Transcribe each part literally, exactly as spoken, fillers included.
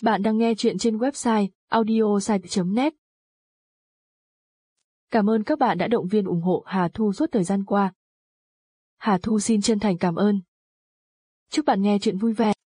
Bạn đang nghe chuyện trên website audiosite chấm net. Cảm ơn các bạn đã động viên ủng hộ Hà Thu suốt thời gian qua. Hà Thu xin chân thành cảm ơn. Chúc bạn nghe chuyện vui vẻ.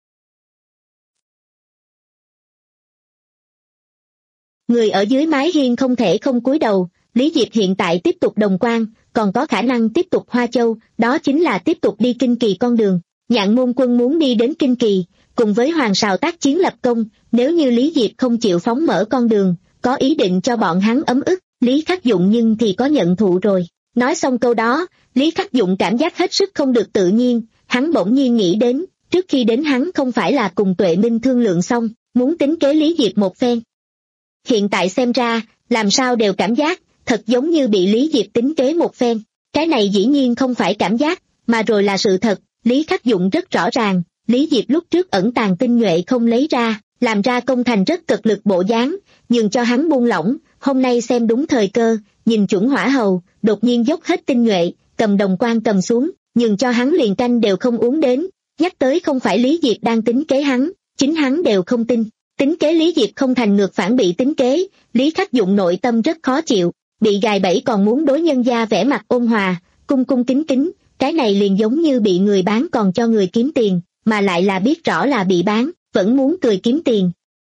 Người ở dưới mái hiên không thể không cúi đầu, Lý Diệp hiện tại tiếp tục Đồng Quan, còn có khả năng tiếp tục Hoa Châu, đó chính là tiếp tục đi Kinh Kỳ con đường. Nhạn Môn Quân muốn đi đến Kinh Kỳ, cùng với Hoàng Sào tác chiến lập công, nếu như Lý Diệp không chịu phóng mở con đường, có ý định cho bọn hắn ấm ức, Lý Khắc Dụng nhưng thì có nhận thụ rồi. Nói xong câu đó, Lý Khắc Dụng cảm giác hết sức không được tự nhiên, hắn bỗng nhiên nghĩ đến, trước khi đến hắn không phải là cùng Tuệ Minh thương lượng xong, muốn tính kế Lý Diệp một phen. Hiện tại xem ra, làm sao đều cảm giác, thật giống như bị Lý Diệp tính kế một phen. Cái này dĩ nhiên không phải cảm giác, mà rồi là sự thật. Lý Khắc Dụng rất rõ ràng, Lý Diệp lúc trước ẩn tàng tinh nhuệ không lấy ra, làm ra công thành rất cực lực bộ dáng, nhường cho hắn buông lỏng, hôm nay xem đúng thời cơ, nhìn chuẩn hỏa hầu, đột nhiên dốc hết tinh nhuệ, cầm Đồng Quan cầm xuống, nhường cho hắn liền canh đều không uống đến, nhắc tới không phải Lý Diệp đang tính kế hắn, chính hắn đều không tin. Tính kế Lý Diệp không thành ngược phản bị tính kế, Lý Khắc Dụng nội tâm rất khó chịu, bị gài bẫy còn muốn đối nhân gia vẻ mặt ôn hòa, cung cung kính kính, cái này liền giống như bị người bán còn cho người kiếm tiền, mà lại là biết rõ là bị bán, vẫn muốn cười kiếm tiền.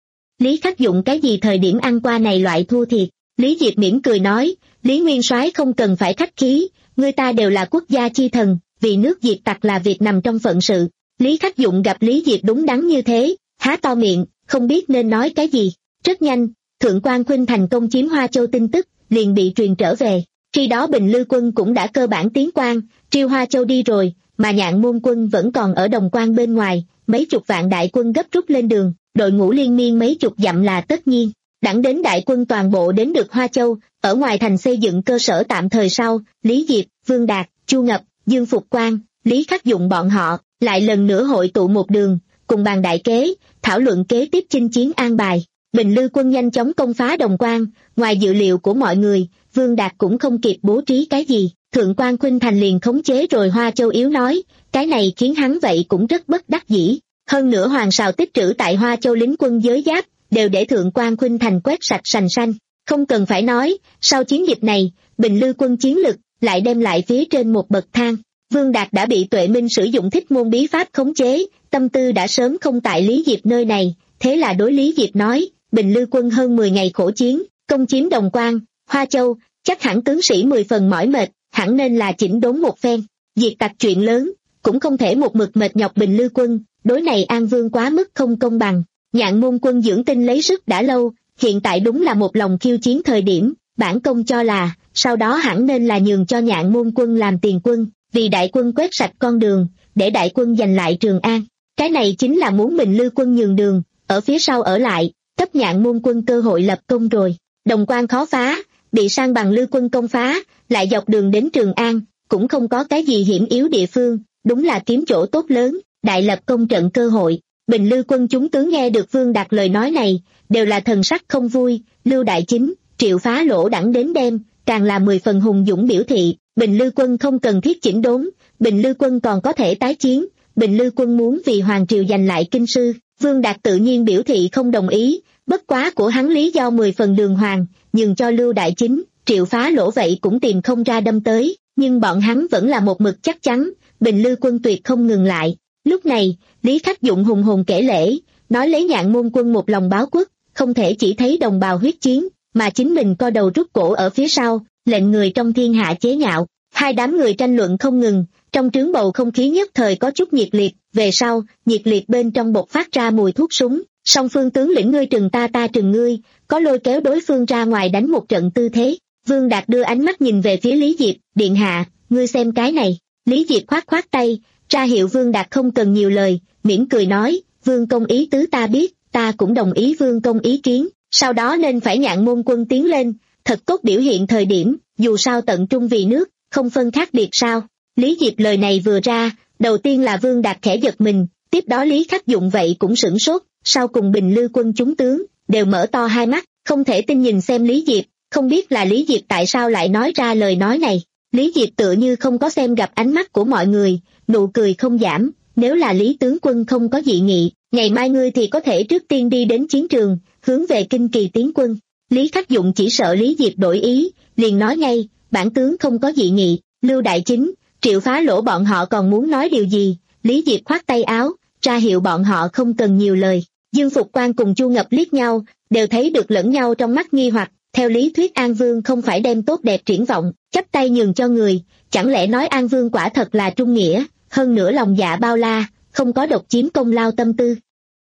Lý Khắc Dụng cái gì thời điểm ăn qua này loại thua thiệt, Lý Diệp mỉm cười nói, Lý Nguyên Soái không cần phải khách khí, người ta đều là quốc gia chi thần, vì nước diệt tặc là việc nằm trong phận sự. Lý Khắc Dụng gặp Lý Diệp đúng đắn như thế, há to miệng, không biết nên nói cái gì. Rất nhanh, Thượng Quan Khuynh thành công chiếm Hoa Châu tin tức, liền bị truyền trở về. Khi đó Bình Lư quân cũng đã cơ bản tiến quan, triêu Hoa Châu đi rồi, mà Nhạn Môn quân vẫn còn ở Đồng Quan bên ngoài, mấy chục vạn đại quân gấp rút lên đường, đội ngũ liên miên mấy chục dặm là tất nhiên. Đẳng đến đại quân toàn bộ đến được Hoa Châu, ở ngoài thành xây dựng cơ sở tạm thời sau, Lý Diệp, Vương Đạt, Chu Ngập, Dương Phục Quang, Lý Khắc Dụng bọn họ, lại lần nữa hội tụ một đường, cùng bàn đại kế, thảo luận kế tiếp chinh chiến an bài. Bình Lư quân nhanh chóng công phá Đồng Quan, ngoài dự liệu của mọi người, Vương Đạt cũng không kịp bố trí cái gì, Thượng Quan Khuynh thành liền khống chế rồi Hoa Châu yếu nói, cái này khiến hắn vậy cũng rất bất đắc dĩ. Hơn nữa Hoàng Sào tích trữ tại Hoa Châu lính quân giới giáp, đều để Thượng Quan Khuynh thành quét sạch sành sanh. Không cần phải nói, sau chiến dịch này, Bình Lư quân chiến lực lại đem lại phía trên một bậc thang. Vương Đạt đã bị Tuệ Minh sử dụng thích môn bí pháp khống chế, tâm tư đã sớm không tại Lý Diệp nơi này, thế là đối Lý Diệp nói, Bình Lư quân hơn mười ngày khổ chiến, công chiếm Đồng Quan, Hoa Châu, chắc hẳn tướng sĩ mười phần mỏi mệt, hẳn nên là chỉnh đốn một phen, diệt tặc chuyện lớn, cũng không thể một mực mệt nhọc Bình Lư quân, đối này An Vương quá mức không công bằng. Nhạn Môn quân dưỡng tinh lấy sức đã lâu, hiện tại đúng là một lòng khiêu chiến thời điểm, bản công cho là, sau đó hẳn nên là nhường cho Nhạn Môn quân làm tiền quân, vì đại quân quét sạch con đường, để đại quân giành lại Trường An. Cái này chính là muốn Bình Lư quân nhường đường, ở phía sau ở lại, cấp Nhạn Môn quân cơ hội lập công rồi. Đồng Quan khó phá, bị sang bằng Lư quân công phá, lại dọc đường đến Trường An, cũng không có cái gì hiểm yếu địa phương, đúng là kiếm chỗ tốt lớn, đại lập công trận cơ hội. Bình Lư quân chúng tướng nghe được Vương Đạt lời nói này, đều là thần sắc không vui, Lưu Đại Chính, Triệu Phá Lỗ đẳng đến đêm, càng là mười phần hùng dũng biểu thị, Bình Lư quân không cần thiết chỉnh đốn, Bình Lư quân còn có thể tái chiến, Bình Lư quân muốn vì Hoàng Triều giành lại kinh sư. Vương Đạt tự nhiên biểu thị không đồng ý, bất quá của hắn lý do mười phần đường hoàng, nhưng cho Lưu Đại Chính, Triệu Phá Lỗ vậy cũng tìm không ra đâm tới, nhưng bọn hắn vẫn là một mực chắc chắn, Bình Lư quân tuyệt không ngừng lại. Lúc này, Lý Khắc Dụng hùng hồn kể lễ, nói lấy Nhạn Môn quân một lòng báo quốc, không thể chỉ thấy đồng bào huyết chiến, mà chính mình co đầu rút cổ ở phía sau, lệnh người trong thiên hạ chế nhạo. Hai đám người tranh luận không ngừng, trong trướng bầu không khí nhất thời có chút nhiệt liệt, về sau, nhiệt liệt bên trong bộc phát ra mùi thuốc súng, song phương tướng lĩnh ngươi trừng ta ta trừng ngươi, có lôi kéo đối phương ra ngoài đánh một trận tư thế. Vương Đạt đưa ánh mắt nhìn về phía Lý Diệp, điện hạ, ngươi xem cái này. Lý Diệp khoát khoát tay, ra hiệu Vương Đạt không cần nhiều lời, mỉm cười nói, Vương công ý tứ ta biết, ta cũng đồng ý Vương công ý kiến, sau đó nên phải Nhạn Môn quân tiến lên, thật tốt biểu hiện thời điểm, dù sao tận trung vì nước, không phân khác biệt sao. Lý Diệp lời này vừa ra, đầu tiên là Vương Đạt khẽ giật mình, tiếp đó Lý Khắc Dụng vậy cũng sửng sốt, sau cùng Bình Lư quân chúng tướng, đều mở to hai mắt, không thể tin nhìn xem Lý Diệp, không biết là Lý Diệp tại sao lại nói ra lời nói này. Lý Diệp tựa như không có xem gặp ánh mắt của mọi người, nụ cười không giảm, nếu là Lý tướng quân không có dị nghị, ngày mai ngươi thì có thể trước tiên đi đến chiến trường, hướng về Kinh Kỳ tiến quân. Lý Khắc Dụng chỉ sợ Lý Diệp đổi ý, liền nói ngay, bản tướng không có dị nghị. Lưu Đại Chính, Triệu Phá Lỗ bọn họ còn muốn nói điều gì, Lý Diệp khoát tay áo, ra hiệu bọn họ không cần nhiều lời. Dương Phục Quan cùng Chu Ngập liếc nhau, đều thấy được lẫn nhau trong mắt nghi hoặc, theo lý thuyết An Vương không phải đem tốt đẹp triển vọng, chắp tay nhường cho người, chẳng lẽ nói An Vương quả thật là trung nghĩa, hơn nữa lòng dạ bao la, không có độc chiếm công lao tâm tư.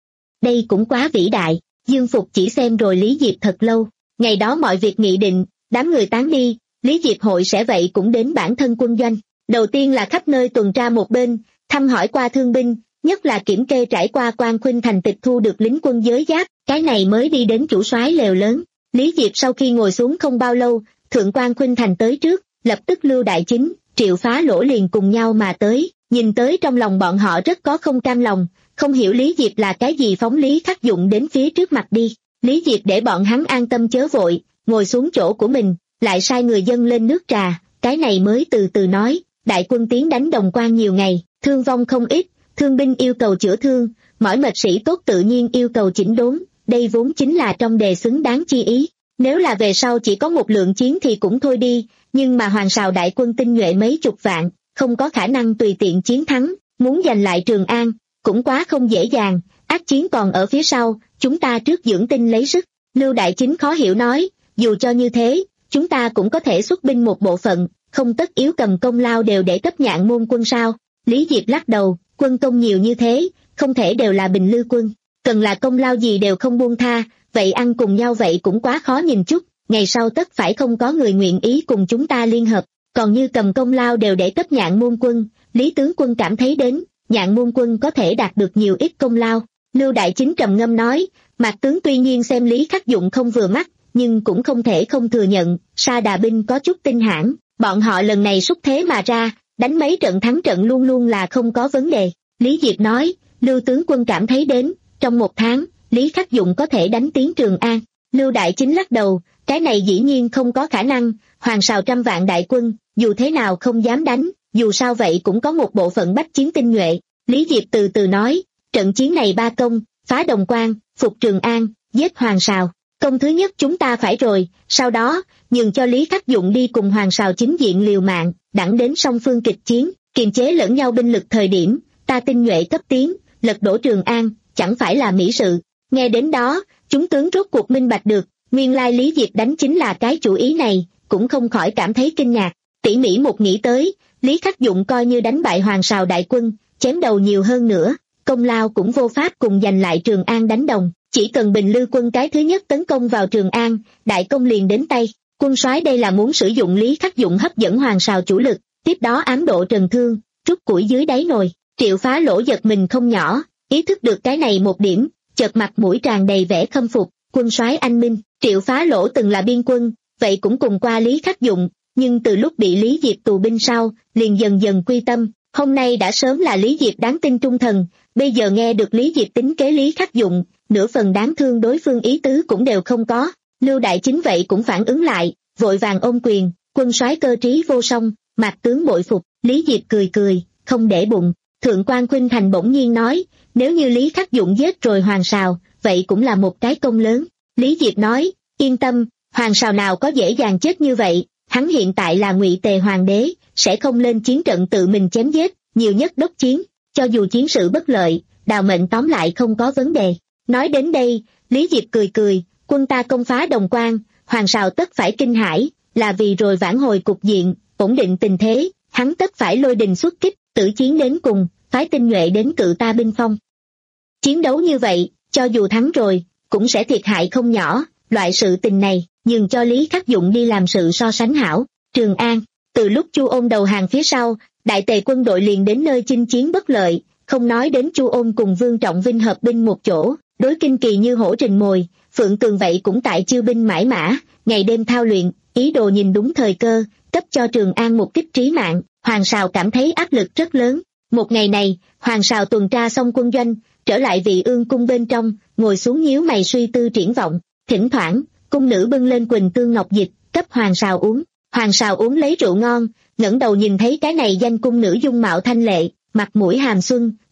Đây cũng quá vĩ đại, Dương Phục chỉ xem rồi Lý Diệp thật lâu, ngày đó mọi việc nghị định, đám người tán đi, Lý Diệp hội sẽ vậy cũng đến bản thân quân doanh, đầu tiên là khắp nơi tuần tra một bên, thăm hỏi qua thương binh, nhất là kiểm kê trải qua Quan Khuynh Thành tịch thu được lính quân giới giáp, cái này mới đi đến chủ soái lều lớn. Lý Diệp sau khi ngồi xuống không bao lâu, thượng Quan Khuynh Thành tới trước, lập tức Lưu Đại Chính, Triệu Phá Lỗ liền cùng nhau mà tới, nhìn tới trong lòng bọn họ rất có không cam lòng, không hiểu Lý Diệp là cái gì phóng Lý Khắc Dụng đến phía trước mặt đi. Lý Diệp để bọn hắn an tâm chớ vội, ngồi xuống chỗ của mình, lại sai người dâng lên nước trà, cái này mới từ từ nói, đại quân tiến đánh Đồng Quan nhiều ngày, thương vong không ít, thương binh yêu cầu chữa thương, mỏi mệt sĩ tốt tự nhiên yêu cầu chỉnh đốn, đây vốn chính là trong đề xứng đáng chi ý. Nếu là về sau chỉ có một lượng chiến thì cũng thôi đi, nhưng mà Hoàng Sào đại quân tinh nhuệ mấy chục vạn, không có khả năng tùy tiện chiến thắng, muốn giành lại Trường An, cũng quá không dễ dàng, ác chiến còn ở phía sau, chúng ta trước dưỡng tinh lấy sức. Lưu Đại Chính khó hiểu nói, dù cho như thế, chúng ta cũng có thể xuất binh một bộ phận, không tất yếu cầm công lao đều để cấp Nhạn Môn quân sao. Lý Diệp lắc đầu, quân công nhiều như thế, không thể đều là Bình Lư quân, cần là công lao gì đều không buông tha, vậy ăn cùng nhau vậy cũng quá khó nhìn chút, ngày sau tất phải không có người nguyện ý cùng chúng ta liên hợp, còn như cầm công lao đều để cấp Nhạn Môn quân, Lý tướng quân cảm thấy đến, Nhạn Môn quân có thể đạt được nhiều ít công lao. Lưu Đại Chính trầm ngâm nói, Mạc tướng tuy nhiên xem Lý Khắc Dụng không vừa mắt, nhưng cũng không thể không thừa nhận, Sa Đà binh có chút tinh hãn, bọn họ lần này xúc thế mà ra, đánh mấy trận thắng trận luôn luôn là không có vấn đề. Lý Diệp nói, Lưu tướng quân cảm thấy đến, trong một tháng, Lý Khắc Dụng có thể đánh tiến Trường An. Lưu Đại Chính lắc đầu, cái này dĩ nhiên không có khả năng, Hoàng Sào trăm vạn đại quân, dù thế nào không dám đánh, dù sao vậy cũng có một bộ phận bách chiến tinh nhuệ. Lý Diệp từ từ nói, trận chiến này ba công, phá Đồng Quan, phục Trường An, giết Hoàng Sào. Công thứ nhất chúng ta phải rồi, sau đó, nhường cho Lý Khắc Dụng đi cùng Hoàng Sào chính diện liều mạng, đẳng đến song phương kịch chiến, kiềm chế lẫn nhau binh lực thời điểm, ta tinh nhuệ cấp tiến, lật đổ Trường An, chẳng phải là mỹ sự. Nghe đến đó, chúng tướng rốt cuộc minh bạch được, nguyên lai Lý Diệp đánh chính là cái chủ ý này, cũng không khỏi cảm thấy kinh ngạc. Tỉ mỉ một nghĩ tới, Lý Khắc Dụng coi như đánh bại Hoàng Sào đại quân, chém đầu nhiều hơn nữa, công lao cũng vô pháp cùng giành lại Trường An đánh đồng. Chỉ cần Bình Lư quân cái thứ nhất tấn công vào Trường An, đại công liền đến tay. Quân soái đây là muốn sử dụng Lý Khắc Dụng hấp dẫn Hoàng Sào chủ lực, tiếp đó ám độ Trần Thương, trút củi dưới đáy nồi. Triệu Phá Lỗ giật mình không nhỏ, ý thức được cái này một điểm, chợt mặt mũi tràn đầy vẻ khâm phục. Quân soái anh minh. Triệu Phá Lỗ từng là biên quân, vậy cũng cùng qua Lý Khắc Dụng, nhưng từ lúc bị Lý Diệp tù binh sau, liền dần dần quy tâm. Hôm nay đã sớm là Lý Diệp đáng tin trung thần, bây giờ nghe được Lý Diệp tính kế Lý Khắc Dụng, nửa phần đáng thương đối phương ý tứ cũng đều không có. Lưu Đại Chính vậy cũng phản ứng lại, vội vàng ôm quyền, quân soái cơ trí vô song, Mạc tướng bội phục. Lý Diệp cười cười, không để bụng. Thượng quan Khuynh Thành bỗng nhiên nói, nếu như Lý Khắc Dụng giết rồi Hoàng Sào, vậy cũng là một cái công lớn. Lý Diệp nói, yên tâm, Hoàng Sào nào có dễ dàng chết như vậy, hắn hiện tại là Ngụy Tề Hoàng đế, sẽ không lên chiến trận tự mình chém giết, nhiều nhất đốc chiến, cho dù chiến sự bất lợi, đào mệnh tóm lại không có vấn đề. Nói đến đây, Lý Diệp cười cười, quân ta công phá Đồng Quan, Hoàng Sào tất phải kinh hãi, là vì rồi vãn hồi cục diện, ổn định tình thế, hắn tất phải lôi đình xuất kích, tử chiến đến cùng, phái tinh nhuệ đến cự ta binh phong. Chiến đấu như vậy, cho dù thắng rồi, cũng sẽ thiệt hại không nhỏ, loại sự tình này, nhường cho Lý Khắc Dụng đi làm sự so sánh hảo. Trường An, từ lúc Chu Ôn đầu hàng phía sau, đại tề quân đội liền đến nơi chinh chiến bất lợi, không nói đến Chu Ôn cùng Vương Trọng Vinh hợp binh một chỗ, đối Kinh Kỳ như hổ rình mồi, Phượng Tường vậy cũng tại chiêu binh mãi mã, ngày đêm thao luyện, ý đồ nhìn đúng thời cơ, cấp cho Trường An một kích trí mạng. Hoàng Sào cảm thấy áp lực rất lớn. Một ngày này, Hoàng Sào tuần tra xong quân doanh, trở lại Vị Ương cung bên trong, ngồi xuống nhíu mày suy tư triển vọng. Thỉnh thoảng, cung nữ bưng lên Quỳnh Tương Ngọc Dịch, cấp Hoàng Sào uống. Hoàng Sào uống lấy rượu ngon, ngẩng đầu nhìn thấy cái này danh cung nữ dung mạo thanh lệ, mặt mũi hàm xuân,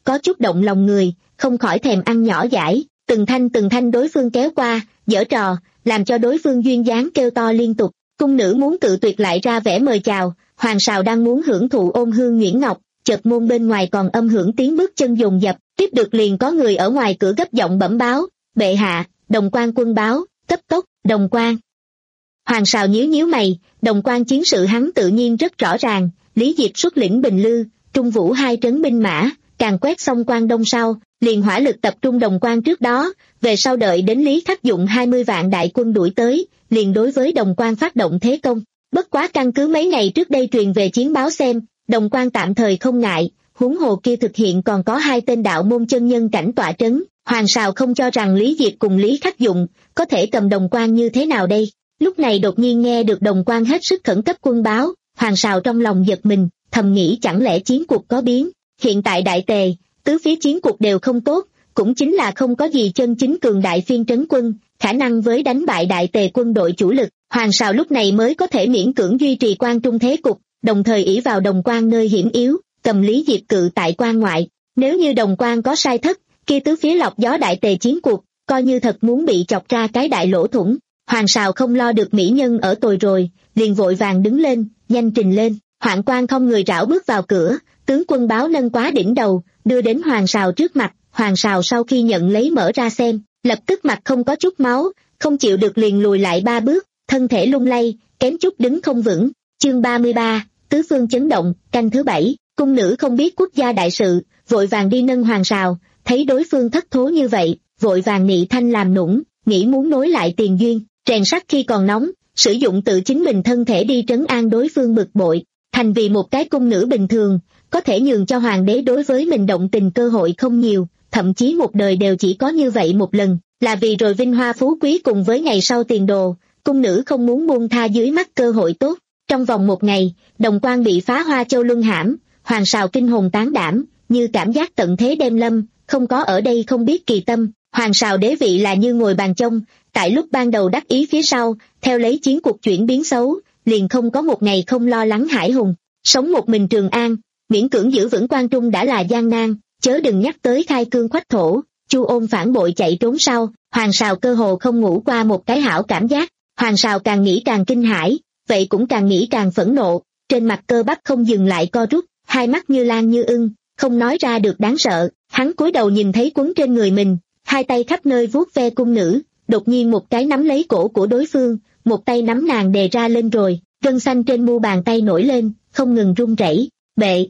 có chút động lòng người, không khỏi thèm ăn nhỏ dãi, từng thanh từng thanh đối phương kéo qua, giở trò, làm cho đối phương duyên dáng kêu to liên tục. Cung nữ muốn cự tuyệt lại ra vẻ mời chào, Hoàng Sào đang muốn hưởng thụ ôn hương nhuyễn ngọc, chợt môn bên ngoài còn âm hưởng tiếng bước chân dồn dập, tiếp được liền có người ở ngoài cửa gấp giọng bẩm báo, bệ hạ, Đồng Quan quân báo, cấp tốc, Đồng Quan. Hoàng Sào nhíu nhíu mày, Đồng Quan chiến sự hắn tự nhiên rất rõ ràng, Lý Diệp xuất lĩnh Bình Lư, Trung Vũ hai trấn binh mã, càng quét xong Quan Đông sau, liền hỏa lực tập trung Đồng Quan trước đó, về sau đợi đến Lý Khắc Dụng hai mươi vạn đại quân đuổi tới, liền đối với Đồng Quan phát động thế công. Bất quá căn cứ mấy ngày trước đây truyền về chiến báo xem, Đồng Quan tạm thời không ngại, huống hồ kia thực hiện còn có hai tên đạo môn chân nhân cảnh tọa trấn, Hoàng Sào không cho rằng Lý Diệp cùng Lý Khắc Dụng có thể cầm Đồng Quan như thế nào đây. Lúc này đột nhiên nghe được Đồng Quan hết sức khẩn cấp quân báo, Hoàng Sào trong lòng giật mình, thầm nghĩ chẳng lẽ chiến cuộc có biến. Hiện tại đại tề, tứ phía chiến cuộc đều không tốt, cũng chính là không có gì chân chính cường đại phiên trấn quân, khả năng với đánh bại đại tề quân đội chủ lực, Hoàng Sào lúc này mới có thể miễn cưỡng duy trì quan trung thế cục, đồng thời ỷ vào Đồng Quan nơi hiểm yếu, cầm Lý Diệp cự tại quan ngoại. Nếu như Đồng Quan có sai thất, kia tứ phía lọc gió đại tề chiến cuộc, coi như thật muốn bị chọc ra cái đại lỗ thủng. Hoàng Sào không lo được mỹ nhân ở tồi rồi, liền vội vàng đứng lên, nhanh trình lên. Hoạn Quan không người rảo bước vào cửa, tướng quân báo nâng quá đỉnh đầu, đưa đến Hoàng Sào trước mặt. Hoàng Sào sau khi nhận lấy mở ra xem, lập tức mặt không có chút máu, không chịu được liền lùi lại ba bước, thân thể lung lay, kém chút đứng không vững. Chương ba mươi ba, tứ phương chấn động, canh thứ bảy. Cung nữ không biết quốc gia đại sự, vội vàng đi nâng Hoàng Sào, thấy đối phương thất thố như vậy, vội vàng nị thanh làm nũng, nghĩ muốn nối lại tiền duyên, rèn sắt khi còn nóng, sử dụng tự chính mình thân thể đi trấn an đối phương bực bội, thành vì một cái cung nữ bình thường, có thể nhường cho hoàng đế đối với mình động tình cơ hội không nhiều, thậm chí một đời đều chỉ có như vậy một lần, là vì rồi vinh hoa phú quý cùng với ngày sau tiền đồ, cung nữ không muốn buông tha dưới mắt cơ hội tốt. Trong vòng một ngày, Đồng Quan bị phá Hoa Châu luân hãm, Hoàng Sào kinh hồn tán đảm, như cảm giác tận thế đem lâm, không có ở đây không biết kỳ tâm. Hoàng Sào đế vị là như ngồi bàn trông, tại lúc ban đầu đắc ý phía sau, theo lấy chiến cuộc chuyển biến xấu, liền không có một ngày không lo lắng hải hùng. Sống một mình Trường An, miễn cưỡng giữ vững quan trung đã là gian nan, chớ đừng nhắc tới khai cương khoách thổ, Chu Ôn phản bội chạy trốn sau, Hoàng Sào cơ hồ không ngủ qua một cái hảo cảm giác. Hoàng Sào càng nghĩ càng kinh hãi, vậy cũng càng nghĩ càng phẫn nộ, trên mặt cơ bắp không dừng lại co rút, hai mắt như lan như ưng, không nói ra được đáng sợ. Hắn cúi đầu nhìn thấy quấn trên người mình, hai tay khắp nơi vuốt ve cung nữ, đột nhiên một cái nắm lấy cổ của đối phương, một tay nắm nàng đè ra lên rồi, gân xanh trên mu bàn tay nổi lên, không ngừng run rẩy. Bệ,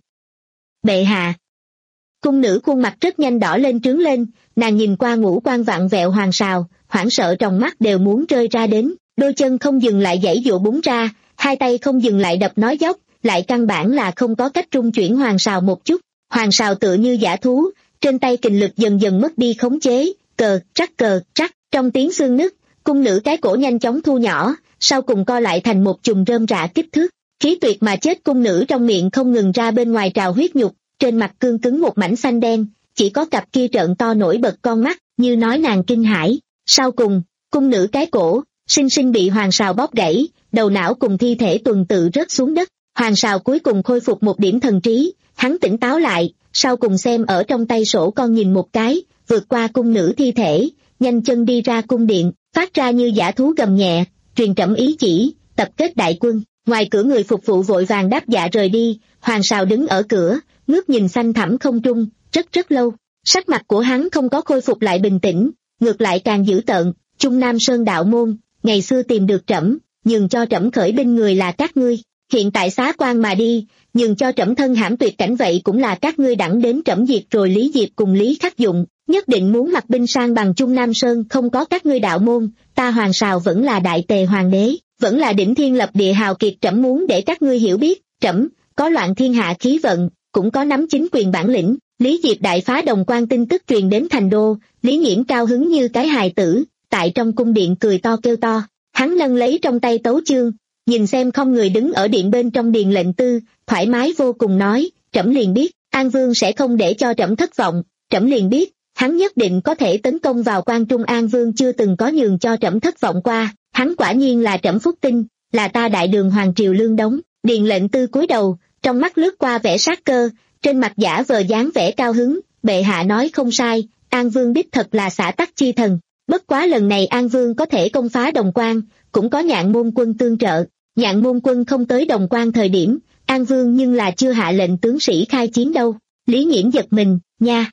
bệ hạ. Cung nữ khuôn mặt rất nhanh đỏ lên trướng lên, nàng nhìn qua ngũ quan vặn vẹo Hoàng Sào, hoảng sợ trong mắt đều muốn rơi ra đến, đôi chân không dừng lại giãy giụa búng ra, hai tay không dừng lại đập nói dốc, lại căn bản là không có cách trung chuyển Hoàng Sào một chút. Hoàng Sào tựa như dã thú, trên tay kình lực dần dần mất đi khống chế, cờ, trắc cờ, trắc, trong tiếng xương nứt, cung nữ cái cổ nhanh chóng thu nhỏ, sau cùng co lại thành một chùm rơm rạ kích thước, khí tuyệt mà chết cung nữ trong miệng không ngừng ra bên ngoài trào huyết nhục, trên mặt cương cứng một mảnh xanh đen, chỉ có cặp kia trợn to nổi bật con mắt, như nói nàng kinh hãi. Sau cùng, cung nữ cái cổ, sinh sinh bị Hoàng Sào bóp gãy, đầu não cùng thi thể tuần tự rớt xuống đất. Hoàng Sào cuối cùng khôi phục một điểm thần trí, hắn tỉnh táo lại, sau cùng xem ở trong tay sổ con nhìn một cái, vượt qua cung nữ thi thể, nhanh chân đi ra cung điện, phát ra như dã thú gầm nhẹ, truyền trẫm ý chỉ, tập kết đại quân. Ngoài cửa người phục vụ vội vàng đáp dạ rời đi, Hoàng Sào đứng ở cửa, ngước nhìn xanh thẳm không trung, rất rất lâu. Sắc mặt của hắn không có khôi phục lại bình tĩnh, ngược lại càng dữ tợn. Trung Nam Sơn đạo môn, ngày xưa tìm được trẫm, nhường cho trẫm khởi binh người là các ngươi, hiện tại xá quan mà đi, nhường cho trẫm thân hãm tuyệt cảnh vậy cũng là các ngươi đẳng đến trẫm diệt rồi Lý Diệp cùng Lý Khắc Dụng, nhất định muốn mặc binh sang bằng Trung Nam Sơn. Không có các ngươi đạo môn, ta Hoàng Sào vẫn là đại tề hoàng đế, vẫn là đỉnh thiên lập địa hào kiệt. Trẫm muốn để các ngươi hiểu biết, trẫm có loạn thiên hạ khí vận, cũng có nắm chính quyền bản lĩnh. Lý Diệp đại phá Đồng Quan tin tức truyền đến thành đô, Lý Nghiễm cao hứng như cái hài tử, tại trong cung điện cười to kêu to. Hắn nâng lấy trong tay tấu chương, nhìn xem không người đứng ở điện bên trong điền lệnh tư, thoải mái vô cùng nói, trẫm liền biết, An Vương sẽ không để cho trẫm thất vọng, trẫm liền biết, hắn nhất định có thể tấn công vào quan trung. An Vương chưa từng có nhường cho trẫm thất vọng qua, hắn quả nhiên là trẫm phúc tinh, là ta đại đường hoàng triều lương đống. Điền lệnh tư cúi đầu, trong mắt lướt qua vẻ sát cơ, trên mặt giả vờ dáng vẻ cao hứng, bệ hạ nói không sai, An Vương đích thật là xã tắc chi thần. Bất quá lần này An Vương có thể công phá Đồng Quan, cũng có Nhạn Môn Quân tương trợ. Nhạn Môn Quân không tới Đồng Quan thời điểm, An Vương nhưng là chưa hạ lệnh tướng sĩ khai chiến đâu. Lý Nghiễm giật mình, nha.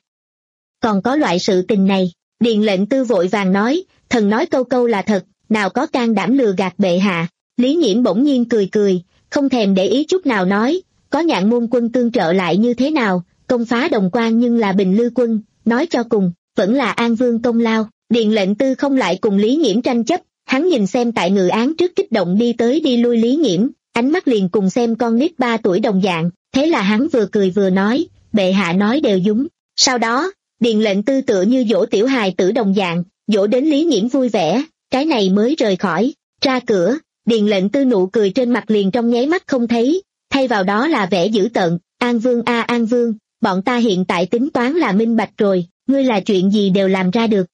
Còn có loại sự tình này. Điền lệnh tư vội vàng nói, thần nói câu câu là thật, nào có can đảm lừa gạt bệ hạ. Lý Nghiễm bỗng nhiên cười cười, không thèm để ý chút nào nói, có Nhạn Môn Quân tương trợ lại như thế nào, công phá Đồng Quan nhưng là Bình Lư Quân, nói cho cùng, vẫn là An Vương công lao. Điền lệnh tư không lại cùng Lý Nghiễm tranh chấp, hắn nhìn xem tại ngự án trước kích động đi tới đi lui Lý Nghiễm, ánh mắt liền cùng xem con nít ba tuổi đồng dạng, thế là hắn vừa cười vừa nói, bệ hạ nói đều đúng. Sau đó, Điền lệnh tư tựa như dỗ tiểu hài tử đồng dạng, dỗ đến Lý Nghiễm vui vẻ, cái này mới rời khỏi. Ra cửa, Điền lệnh tư nụ cười trên mặt liền trong nháy mắt không thấy, thay vào đó là vẻ dữ tợn. An Vương a An Vương, bọn ta hiện tại tính toán là minh bạch rồi, ngươi là chuyện gì đều làm ra được.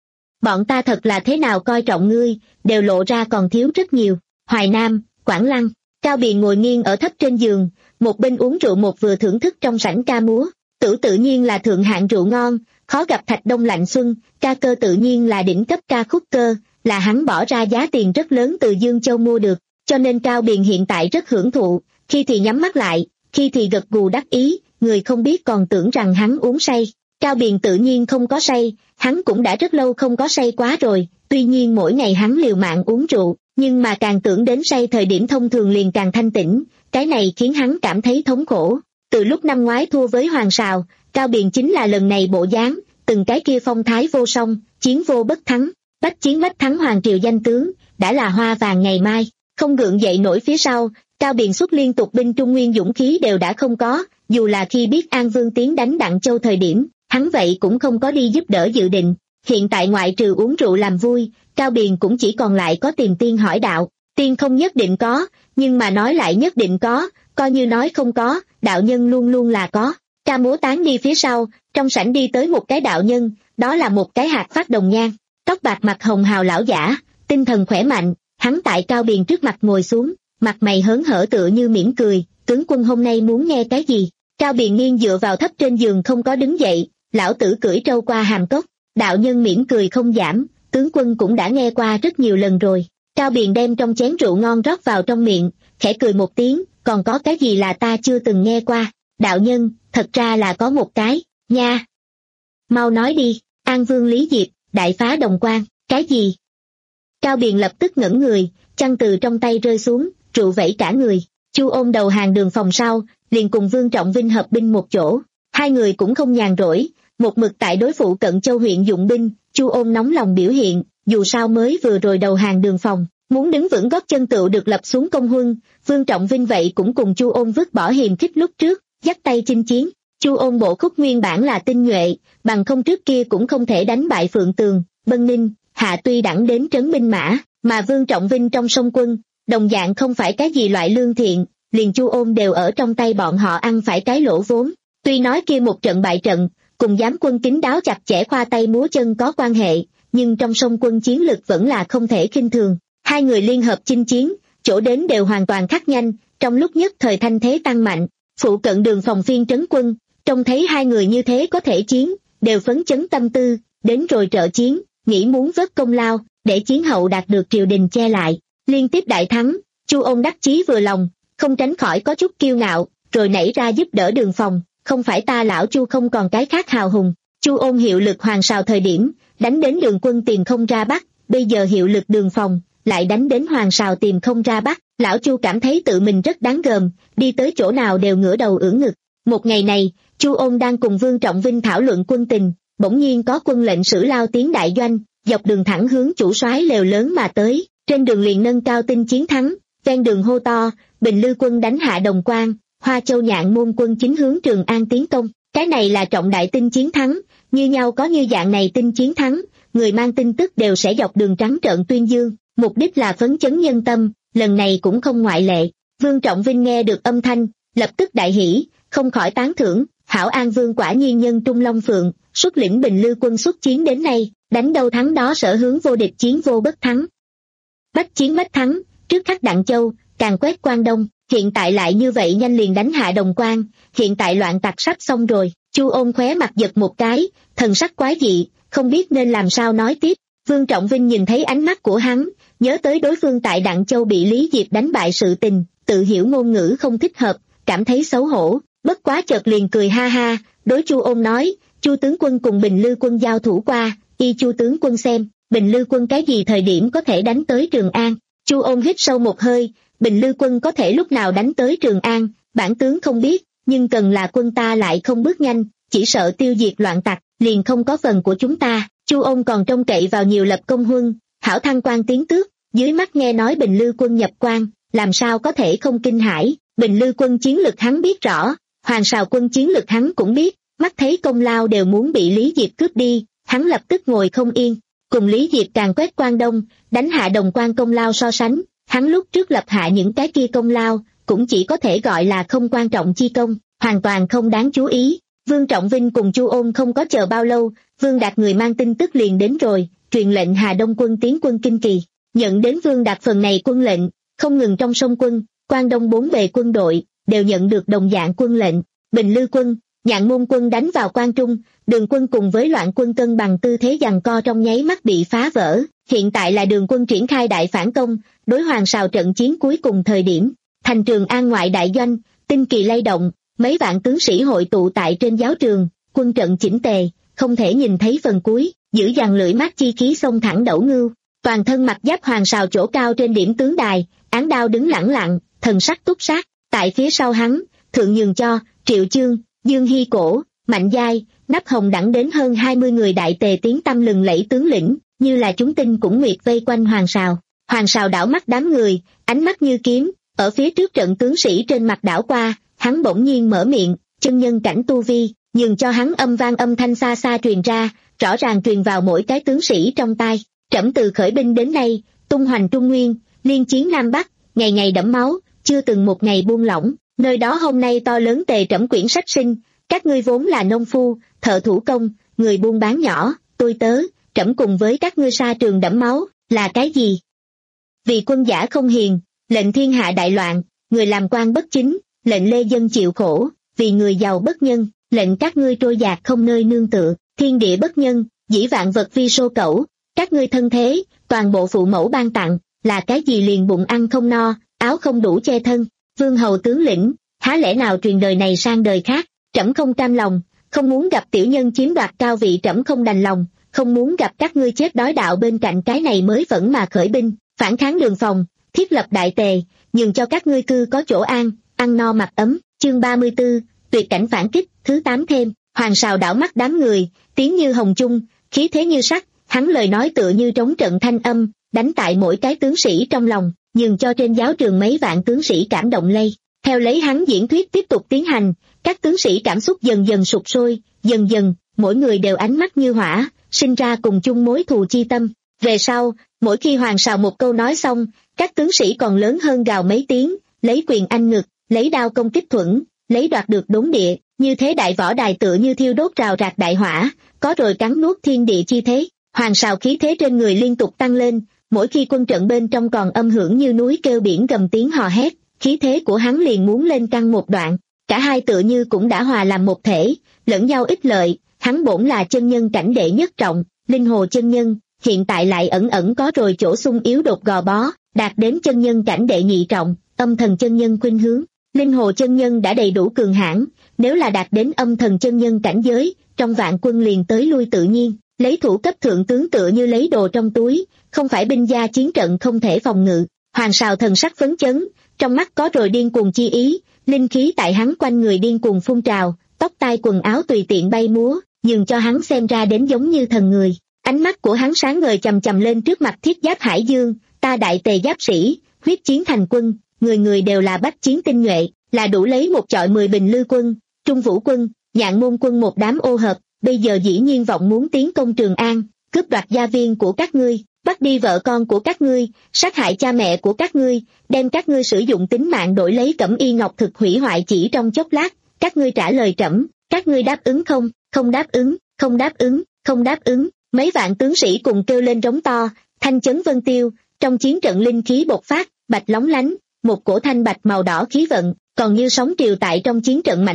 Bọn ta thật là thế nào coi trọng ngươi, đều lộ ra còn thiếu rất nhiều. Hoài Nam, Quảng Lăng, Cao Biền ngồi nghiêng ở thấp trên giường, một bên uống rượu một vừa thưởng thức trong sảnh ca múa. Tử tự nhiên là thượng hạng rượu ngon, khó gặp thạch đông lạnh xuân, ca cơ tự nhiên là đỉnh cấp ca khúc cơ, là hắn bỏ ra giá tiền rất lớn từ Dương Châu mua được, cho nên Cao Biền hiện tại rất hưởng thụ, khi thì nhắm mắt lại, khi thì gật gù đắc ý, người không biết còn tưởng rằng hắn uống say. Cao Biền tự nhiên không có say, hắn cũng đã rất lâu không có say quá rồi, tuy nhiên mỗi ngày hắn liều mạng uống rượu, nhưng mà càng tưởng đến say thời điểm thông thường liền càng thanh tĩnh, cái này khiến hắn cảm thấy thống khổ. Từ lúc năm ngoái thua với Hoàng Sào, Cao Biền chính là lần này bộ dáng, từng cái kia phong thái vô song, chiến vô bất thắng, bách chiến bách thắng hoàng triều danh tướng, đã là hoa vàng ngày mai, không gượng dậy nổi phía sau, Cao Biền xuất liên tục binh Trung Nguyên dũng khí đều đã không có, dù là khi biết An Vương tiến đánh Đặng Châu thời điểm, hắn vậy cũng không có đi giúp đỡ dự định. Hiện tại ngoại trừ uống rượu làm vui, Cao Biền cũng chỉ còn lại có tìm tiên hỏi đạo. Tiên không nhất định có, nhưng mà nói lại nhất định có, coi như nói không có, đạo nhân luôn luôn là có. Ca múa tán đi phía sau, trong sảnh đi tới một cái đạo nhân, đó là một cái hạt phát đồng nhan, tóc bạc mặt hồng hào lão giả, tinh thần khỏe mạnh, hắn tại Cao Biền trước mặt ngồi xuống, mặt mày hớn hở tựa như mỉm cười, tướng quân hôm nay muốn nghe cái gì? Cao Biền nghiêng dựa vào thấp trên giường không có đứng dậy, lão tử cưỡi trâu qua hàm cốc, đạo nhân mỉm cười không giảm, tướng quân cũng đã nghe qua rất nhiều lần rồi. Cao Biền đem trong chén rượu ngon rót vào trong miệng, khẽ cười một tiếng, còn có cái gì là ta chưa từng nghe qua? Đạo nhân, thật ra là có một cái, nha. Mau nói đi, An Vương Lý Diệp, đại phá Đồng Quan, cái gì? Cao Biền lập tức ngẩn người, chăn từ trong tay rơi xuống, rượu vẩy cả người. Chu Ôn đầu hàng đường phòng sau, liền cùng Vương Trọng Vinh hợp binh một chỗ. Hai người cũng không nhàn rỗi, một mực tại đối phụ cận Châu huyện dụng binh. Chu Ôn nóng lòng biểu hiện, dù sao mới vừa rồi đầu hàng đường phòng, muốn đứng vững gót chân tựu được lập xuống công huân. Vương Trọng Vinh vậy cũng cùng Chu Ôn vứt bỏ hiềm khích lúc trước, dắt tay chinh chiến. Chu Ôn bộ khúc nguyên bản là tinh nhuệ, bằng không trước kia cũng không thể đánh bại Phượng Tường, Bân Ninh, Hạ Tuy đẳng đến trấn binh mã, mà Vương Trọng Vinh trong sông quân, đồng dạng không phải cái gì loại lương thiện, liền Chu Ôn đều ở trong tay bọn họ ăn phải cái lỗ vốn. Tuy nói kia một trận bại trận, cùng giám quân kín đáo chặt chẽ khoa tay múa chân có quan hệ, nhưng trong sông quân chiến lực vẫn là không thể khinh thường. Hai người liên hợp chinh chiến, chỗ đến đều hoàn toàn khác nhanh, trong lúc nhất thời thanh thế tăng mạnh. Phụ cận đường phòng phiên trấn quân, trông thấy hai người như thế có thể chiến, đều phấn chấn tâm tư, đến rồi trợ chiến, nghĩ muốn vớt công lao, để chiến hậu đạt được triều đình che lại. Liên tiếp đại thắng, Chu Ôn đắc chí vừa lòng, không tránh khỏi có chút kiêu ngạo, rồi nảy ra giúp đỡ đường phòng, không phải ta lão Chu không còn cái khác hào hùng. Chu Ôn hiệu lực Hoàng Sào thời điểm, đánh đến đường quân tìm không ra Bắc, bây giờ hiệu lực đường phòng, lại đánh đến Hoàng Sào tìm không ra Bắc. Lão Chu cảm thấy tự mình rất đáng gờm, đi tới chỗ nào đều ngửa đầu ưỡn ngực. Một ngày này, Chu Ôn đang cùng Vương Trọng Vinh thảo luận quân tình, bỗng nhiên có quân lệnh sử lao tiến đại doanh, dọc đường thẳng hướng chủ soái lều lớn mà tới, trên đường liền nâng cao tinh chiến thắng, ven đường hô to, Bình Lư quân đánh hạ Đồng Quan, Hoa Châu Nhạn Môn quân chính hướng Trường An tiến công. Cái này là trọng đại tinh chiến thắng, như nhau có như dạng này tinh chiến thắng, người mang tin tức đều sẽ dọc đường trắng trợn tuyên dương, mục đích là phấn chấn nhân tâm, lần này cũng không ngoại lệ. Vương Trọng Vinh nghe được âm thanh, lập tức đại hỉ, không khỏi tán thưởng, hảo An Vương quả nhiên nhân trung long phượng, xuất lĩnh Bình Lư quân xuất chiến đến nay, đánh đâu thắng đó sở hướng vô địch chiến vô bất thắng. Bách chiến bách thắng, trước khắc Đặng Châu, càng quét Quan Đông, hiện tại lại như vậy nhanh liền đánh hạ Đồng Quan, hiện tại loạn tặc sắp xong rồi, Chu Ôn khóe mặt giật một cái, thần sắc quái dị, không biết nên làm sao nói tiếp. Vương Trọng Vinh nhìn thấy ánh mắt của hắn, nhớ tới đối phương tại Đặng Châu bị Lý Diệp đánh bại sự tình, tự hiểu ngôn ngữ không thích hợp, cảm thấy xấu hổ, bất quá chợt liền cười ha ha, đối Chu Ôn nói, Chu tướng quân cùng Bình Lư quân giao thủ qua, y Chu tướng quân xem, Bình Lư quân cái gì thời điểm có thể đánh tới Trường An. Chu Ôn hít sâu một hơi, Bình Lư quân có thể lúc nào đánh tới Trường An, bản tướng không biết, nhưng cần là quân ta lại không bước nhanh, chỉ sợ tiêu diệt loạn tặc, liền không có phần của chúng ta. Chu Ôn còn trông cậy vào nhiều lập công huân, hảo thăng quan tiến tước, dưới mắt nghe nói Bình Lư quân nhập quan, làm sao có thể không kinh hãi. Bình Lư quân chiến lực hắn biết rõ, Hoàng Sào quân chiến lực hắn cũng biết, mắt thấy công lao đều muốn bị Lý Diệp cướp đi, hắn lập tức ngồi không yên, cùng Lý Diệp càng quét Quan Đông, đánh hạ Đồng Quan công lao so sánh, hắn lúc trước lập hạ những cái kia công lao, cũng chỉ có thể gọi là không quan trọng chi công, hoàn toàn không đáng chú ý. Vương Trọng Vinh cùng Chu Ôn không có chờ bao lâu, Vương Đạt người mang tin tức liền đến rồi, truyền lệnh Hà Đông quân tiến quân Kinh Kỳ. Nhận đến Vương Đạt phần này quân lệnh, không ngừng trong sông quân, Quan Đông bốn bề quân đội, đều nhận được đồng dạng quân lệnh. Bình Lư quân, Nhạn Môn quân đánh vào Quan Trung, Đường quân cùng với loạn quân cân bằng tư thế giằng co trong nháy mắt bị phá vỡ. Hiện tại là Đường quân triển khai đại phản công, đối Hoàng Sào trận chiến cuối cùng thời điểm. Thành Trường An ngoại đại doanh, tinh kỳ lay động, mấy vạn tướng sĩ hội tụ tại trên giáo trường, quân trận chỉnh tề, không thể nhìn thấy phần cuối, giữ dàn lưỡi mắt chi khí xông thẳng đẩu ngưu. Toàn thân mặc giáp Hoàng Sào chỗ cao trên điểm tướng đài, án đao đứng lẳng lặng, thần sắc túc sát. Tại phía sau hắn, thượng nhường cho Triệu Chương, Dương Hy Cổ, Mạnh Giai, Nắp Hồng đẳng đến hơn hai mươi người đại tề tiếng tăm lừng lẫy tướng lĩnh, như là chúng tinh cũng nguyệt vây quanh Hoàng Sào. Hoàng Sào đảo mắt đám người, ánh mắt như kiếm, ở phía trước trận tướng sĩ trên mặt đảo qua, hắn bỗng nhiên mở miệng, chân nhân cảnh tu vi, nhường cho hắn âm vang âm thanh xa xa truyền ra, rõ ràng truyền vào mỗi cái tướng sĩ trong tai. Trẫm từ khởi binh đến nay, tung hoành Trung Nguyên, liên chiến Nam Bắc, ngày ngày đẫm máu, chưa từng một ngày buông lỏng, nơi đó hôm nay to lớn tề trẫm quyển sách sinh, các ngươi vốn là nông phu, thợ thủ công, người buôn bán nhỏ, tôi tớ, trẫm cùng với các ngươi sa trường đẫm máu, là cái gì? Vì quân giả không hiền, lệnh thiên hạ đại loạn, người làm quan bất chính, lệnh lê dân chịu khổ, vì người giàu bất nhân, lệnh các ngươi trôi dạt không nơi nương tựa, thiên địa bất nhân, dĩ vạn vật vi sô cẩu, các ngươi thân thế, toàn bộ phụ mẫu ban tặng, là cái gì liền bụng ăn không no, áo không đủ che thân, vương hầu tướng lĩnh, há lẽ nào truyền đời này sang đời khác, trẫm không cam lòng, không muốn gặp tiểu nhân chiếm đoạt cao vị, trẫm không đành lòng, không muốn gặp các ngươi chết đói đạo bên cạnh cái này mới vẫn mà khởi binh, phản kháng Đường Phòng, thiết lập đại tề, nhường cho các ngươi cư có chỗ an, ăn no mặc ấm. Chương ba mươi tư, tuyệt cảnh phản kích, thứ tám thêm. Hoàng Sào đảo mắt đám người, tiếng như hồng trung, khí thế như sắt, hắn lời nói tựa như trống trận thanh âm, đánh tại mỗi cái tướng sĩ trong lòng, nhường cho trên giáo trường mấy vạn tướng sĩ cảm động lây. Theo lấy hắn diễn thuyết tiếp tục tiến hành, các tướng sĩ cảm xúc dần dần sụp sôi, dần dần, mỗi người đều ánh mắt như hỏa, sinh ra cùng chung mối thù chi tâm. Về sau, mỗi khi Hoàng Sào một câu nói xong, các tướng sĩ còn lớn hơn gào mấy tiếng, lấy quyền anh ngực, lấy đao công kích thuẫn, lấy đoạt được đốn địa, như thế đại võ đài tựa như thiêu đốt rào rạc đại hỏa, có rồi cắn nuốt thiên địa chi thế. Hoàng Sào khí thế trên người liên tục tăng lên, mỗi khi quân trận bên trong còn âm hưởng như núi kêu biển gầm tiếng hò hét, khí thế của hắn liền muốn lên căng một đoạn. Cả hai tựa như cũng đã hòa làm một thể, lẫn nhau ích lợi. Hắn bổn là chân nhân cảnh đệ nhất trọng, linh hồ chân nhân, hiện tại lại ẩn ẩn có rồi chỗ sung yếu đột gò bó, đạt đến chân nhân cảnh đệ nhị trọng, âm thần chân nhân khuynh hướng. Linh hồ chân nhân đã đầy đủ cường hãn, nếu là đạt đến âm thần chân nhân cảnh giới, trong vạn quân liền tới lui tự nhiên, lấy thủ cấp thượng tướng tựa như lấy đồ trong túi, không phải binh gia chiến trận không thể phòng ngự. Hoàng Sào thần sắc phấn chấn, trong mắt có rồi điên cuồng chi ý, linh khí tại hắn quanh người điên cuồng phun trào, tóc tai quần áo tùy tiện bay múa, nhường cho hắn xem ra đến giống như thần người. Ánh mắt của hắn sáng ngời chầm chầm lên trước mặt thiết giáp Hải Dương, ta đại tề giáp sĩ, huyết chiến thành quân, người người đều là bách chiến tinh nhuệ, là đủ lấy một chọi mười Bình Lư quân, Trung Vũ quân, Nhạn Môn quân một đám ô hợp, bây giờ dĩ nhiên vọng muốn tiến công Trường An, cướp đoạt gia viên của các ngươi, bắt đi vợ con của các ngươi, sát hại cha mẹ của các ngươi, đem các ngươi sử dụng tính mạng đổi lấy cẩm y ngọc thực hủy hoại chỉ trong chốc lát, các ngươi trả lời trẫm, các ngươi đáp ứng không? Không đáp ứng, không đáp ứng, không đáp ứng. Mấy vạn tướng sĩ cùng kêu lên rống to, thanh chấn vân tiêu, trong chiến trận linh khí bộc phát, bạch lóng lánh, một cổ thanh bạch màu đỏ khí vận, còn như sóng triều tại trong chiến trận mãnh liệt,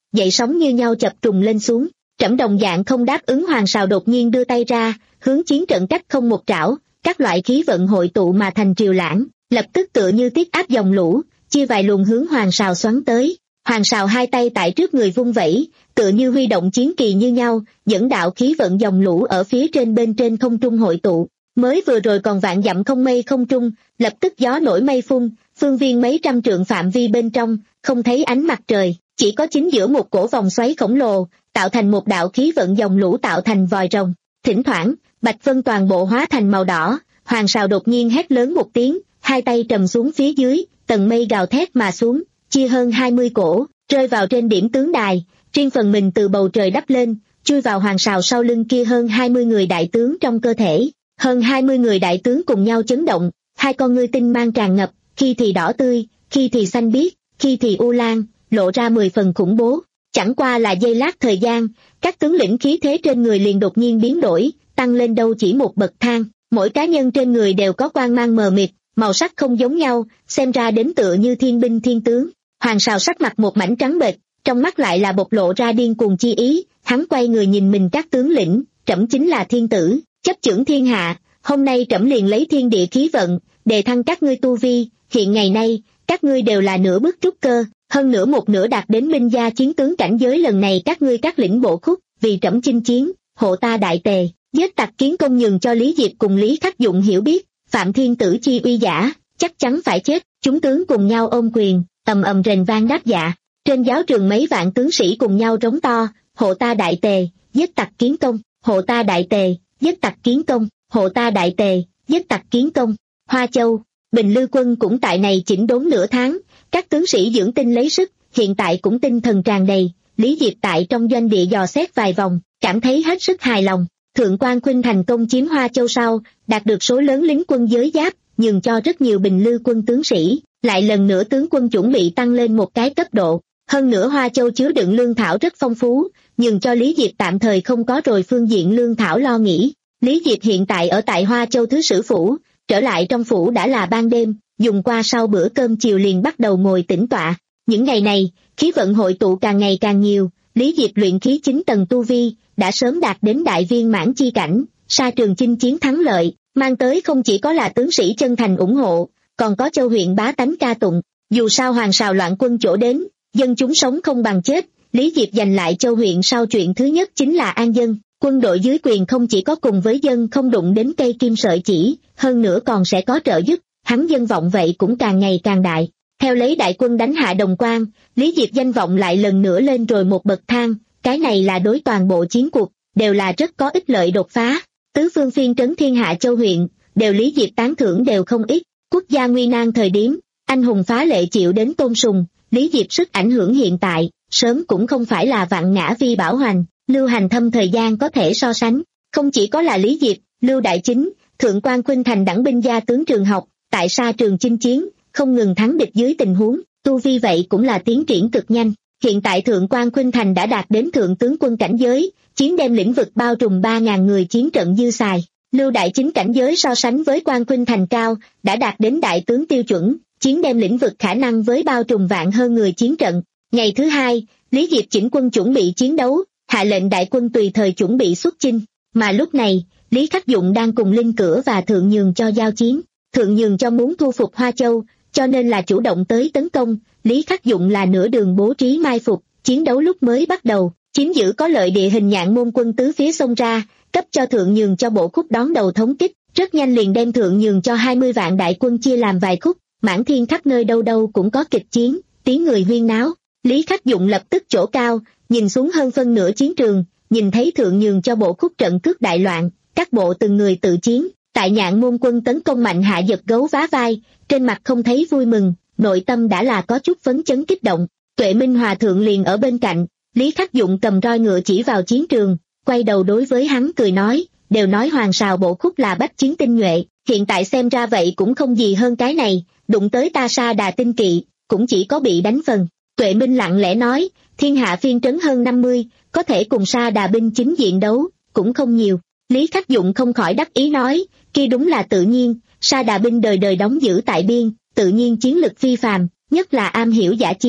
dậy sóng như nhau chập trùng lên xuống. Trẫm đồng dạng không đáp ứng. Hoàng Sào đột nhiên đưa tay ra, hướng chiến trận cách không một trảo, các loại khí vận hội tụ mà thành triều lãng, lập tức tựa như tiết áp dòng lũ, chia vài luồng hướng Hoàng Sào xoắn tới. Hoàng Sào hai tay tại trước người vung vẩy, tựa như huy động chiến kỳ như nhau, dẫn đạo khí vận dòng lũ ở phía trên bên trên không trung hội tụ. Mới vừa rồi còn vạn dặm không mây không trung, lập tức gió nổi mây phun, phương viên mấy trăm trượng phạm vi bên trong, không thấy ánh mặt trời, chỉ có chính giữa một cổ vòng xoáy khổng lồ, tạo thành một đạo khí vận dòng lũ tạo thành vòi rồng. Thỉnh thoảng, bạch vân toàn bộ hóa thành màu đỏ. Hoàng Sào đột nhiên hét lớn một tiếng, hai tay trầm xuống phía dưới, tầng mây gào thét mà xuống, chia hơn hai mươi cổ, rơi vào trên điểm tướng đài, riêng phần mình từ bầu trời đắp lên, chui vào Hoàng Sào sau lưng kia hơn hai mươi người đại tướng trong cơ thể. Hơn hai mươi người đại tướng cùng nhau chấn động, hai con ngươi tinh mang tràn ngập, khi thì đỏ tươi, khi thì xanh biếc, khi thì u lam, lộ ra mười phần khủng bố. Chẳng qua là giây lát thời gian, các tướng lĩnh khí thế trên người liền đột nhiên biến đổi, tăng lên đâu chỉ một bậc thang. Mỗi cá nhân trên người đều có quang mang mờ mịt, màu sắc không giống nhau, xem ra đến tựa như thiên binh thiên tướng. Hoàng Sào sắc mặt một mảnh trắng bệch, trong mắt lại là bộc lộ ra điên cuồng chi ý. Hắn quay người nhìn mình các tướng lĩnh, trẫm chính là thiên tử, chấp chưởng thiên hạ, hôm nay trẫm liền lấy thiên địa khí vận, đề thăng các ngươi tu vi. Hiện ngày nay, các ngươi đều là nửa bước trúc cơ, hơn nửa một nửa đạt đến minh gia chiến tướng cảnh giới. Lần này các ngươi các lĩnh bộ khúc, vì trẫm chinh chiến, hộ ta đại tề, giết tặc kiến công, nhường cho Lý Diệp cùng Lý Khắc Dụng hiểu biết, phạm thiên tử chi uy giả, chắc chắn phải chết. Chúng tướng cùng nhau ôm quyền, ầm ầm rền vang đáp dạ. Trên giáo trường mấy vạn tướng sĩ cùng nhau rống to, hộ ta đại tề, giết tặc kiến công, hộ ta đại tề, giết tặc kiến công, hộ ta đại tề, giết tặc kiến công. Hoa Châu, Bình Lư quân cũng tại này chỉnh đốn nửa tháng, các tướng sĩ dưỡng tinh lấy sức, hiện tại cũng tinh thần tràn đầy. Lý Diệp tại trong doanh địa dò xét vài vòng, cảm thấy hết sức hài lòng. Thượng quan Khuynh thành công chiếm Hoa Châu sau, đạt được số lớn lính quân giới giáp, nhường cho rất nhiều Bình Lư quân tướng sĩ, lại lần nữa tướng quân chuẩn bị tăng lên một cái cấp độ. Hơn nữa Hoa Châu chứa đựng lương thảo rất phong phú, nhường cho Lý Diệp tạm thời không có rồi phương diện lương thảo lo nghĩ. Lý Diệp hiện tại ở tại Hoa Châu Thứ Sử Phủ, trở lại trong phủ đã là ban đêm, dùng qua sau bữa cơm chiều liền bắt đầu ngồi tĩnh tọa. Những ngày này, khí vận hội tụ càng ngày càng nhiều, Lý Diệp luyện khí chín tầng tu vi, đã sớm đạt đến đại viên mãn chi cảnh, sa trường chinh chiến thắng lợi, mang tới không chỉ có là tướng sĩ chân thành ủng hộ, còn có Châu huyện bá tánh ca tụng. Dù sao Hoàng Sào loạn quân chỗ đến, dân chúng sống không bằng chết, Lý Diệp giành lại Châu huyện sau chuyện thứ nhất chính là an dân. Quân đội dưới quyền không chỉ có cùng với dân không đụng đến cây kim sợi chỉ, hơn nữa còn sẽ có trợ giúp, hắn dân vọng vậy cũng càng ngày càng đại. Theo lấy đại quân đánh hạ Đồng Quan, Lý Diệp danh vọng lại lần nữa lên rồi một bậc thang, cái này là đối toàn bộ chiến cuộc, đều là rất có ích lợi đột phá. Tứ phương phiên trấn thiên hạ châu huyện, đều Lý Diệp tán thưởng đều không ít, quốc gia nguy nan thời điểm, anh hùng phá lệ chịu đến tôn sùng, Lý Diệp sức ảnh hưởng hiện tại, sớm cũng không phải là vạn ngã vi bảo hoành, Lưu Hành Thâm thời gian có thể so sánh, không chỉ có là Lý Diệp, Lưu Đại Chính, Thượng quan Khuynh thành đẳng binh gia tướng trường học, tại sa trường chinh chiến, không ngừng thắng địch dưới tình huống, tu vi vậy cũng là tiến triển cực nhanh. Hiện tại Thượng quan Khuynh thành đã đạt đến thượng tướng quân cảnh giới, chiến đem lĩnh vực bao trùm ba ngàn người chiến trận dư xài. Lưu Đại Chính cảnh giới so sánh với quan Khuynh thành cao, đã đạt đến đại tướng tiêu chuẩn, chiến đem lĩnh vực khả năng với bao trùm vạn hơn người chiến trận. Ngày thứ hai, Lý Diệp chỉnh quân chuẩn bị chiến đấu, hạ lệnh đại quân tùy thời chuẩn bị xuất chinh, mà lúc này, Lý Khắc Dụng đang cùng Linh Cửa và Thượng Nhường cho giao chiến. Thượng Nhường cho muốn thu phục Hoa Châu, cho nên là chủ động tới tấn công, Lý Khắc Dụng là nửa đường bố trí mai phục, chiến đấu lúc mới bắt đầu, chiếm giữ có lợi địa hình Nhạn Môn quân tứ phía xông ra, cấp cho Thượng Nhường cho bộ khúc đón đầu thống kích, rất nhanh liền đem Thượng Nhường cho hai mươi vạn đại quân chia làm vài khúc, mãn thiên khắp nơi đâu đâu cũng có kịch chiến, tiếng người huyên náo. Lý Khắc Dụng lập tức chỗ cao, nhìn xuống hơn phân nửa chiến trường, nhìn thấy Thượng Nhường cho bộ khúc trận cướp đại loạn, các bộ từng người tự chiến, tại Nhạn Môn quân tấn công mạnh hạ giật gấu vá vai, trên mặt không thấy vui mừng, nội tâm đã là có chút phấn chấn kích động. Tuệ Minh Hòa thượng liền ở bên cạnh, Lý Khắc Dụng cầm roi ngựa chỉ vào chiến trường, quay đầu đối với hắn cười nói, đều nói Hoàng Sào bộ khúc là bách chiến tinh nhuệ, hiện tại xem ra vậy cũng không gì hơn cái này, đụng tới ta Sa Đà tinh kỵ, cũng chỉ có bị đánh phần. Tuệ Minh lặng lẽ nói, thiên hạ phiên trấn hơn năm mươi, có thể cùng Sa Đà binh chính diện đấu, cũng không nhiều. Lý Khắc Dụng không khỏi đắc ý nói, kia đúng là tự nhiên, Sa Đà binh đời đời đóng giữ tại biên, tự nhiên chiến lực phi phàm, nhất là am hiểu giả chiến.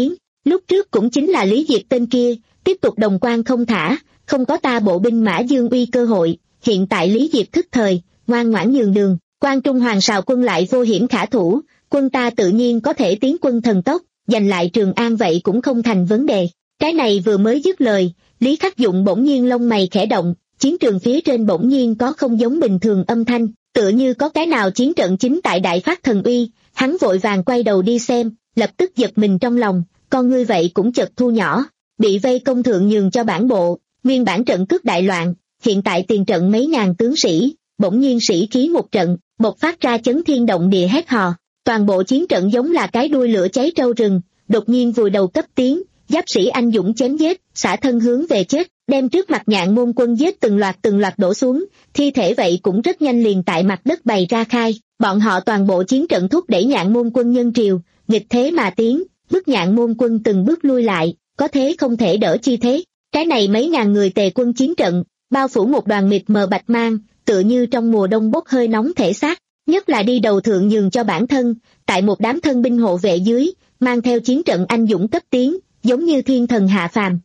Lúc trước cũng chính là Lý Diệp tên kia, tiếp tục đồng quan không thả, không có ta bộ binh mã dương uy cơ hội, hiện tại Lý Diệp thức thời, ngoan ngoãn nhường đường, Quan Trung Hoàng Sào quân lại vô hiểm khả thủ, quân ta tự nhiên có thể tiến quân thần tốc, giành lại Trường An vậy cũng không thành vấn đề. Cái này vừa mới dứt lời, Lý Khắc Dụng bỗng nhiên lông mày khẽ động, chiến trường phía trên bỗng nhiên có không giống bình thường âm thanh, tựa như có cái nào chiến trận chính tại đại phát thần uy, hắn vội vàng quay đầu đi xem, lập tức giật mình trong lòng, con ngươi vậy cũng chợt thu nhỏ, bị vây công thượng nhường cho bản bộ, nguyên bản trận cước đại loạn, hiện tại tiền trận mấy ngàn tướng sĩ, bỗng nhiên sĩ khí một trận, bộc phát ra chấn thiên động địa hét hò, toàn bộ chiến trận giống là cái đuôi lửa cháy trâu rừng, đột nhiên vùi đầu cấp tiến, giáp sĩ anh dũng chém giết, xả thân hướng về chết, đem trước mặt Nhạn Môn quân giết từng loạt từng loạt đổ xuống, thi thể vậy cũng rất nhanh liền tại mặt đất bày ra khai, bọn họ toàn bộ chiến trận thúc đẩy Nhạn Môn quân nhân triều, nghịch thế mà tiến, bức Nhạn Môn quân từng bước lui lại, có thế không thể đỡ chi thế. Cái này mấy ngàn người tề quân chiến trận, bao phủ một đoàn mịt mờ bạch mang, tựa như trong mùa đông bốc hơi nóng thể xác, nhất là đi đầu thượng nhường cho bản thân, tại một đám thân binh hộ vệ dưới, mang theo chiến trận anh dũng cấp tiến, giống như thiên thần hạ phàm.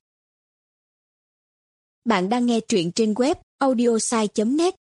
Bạn đang nghe truyện trên web audiosai chấm net.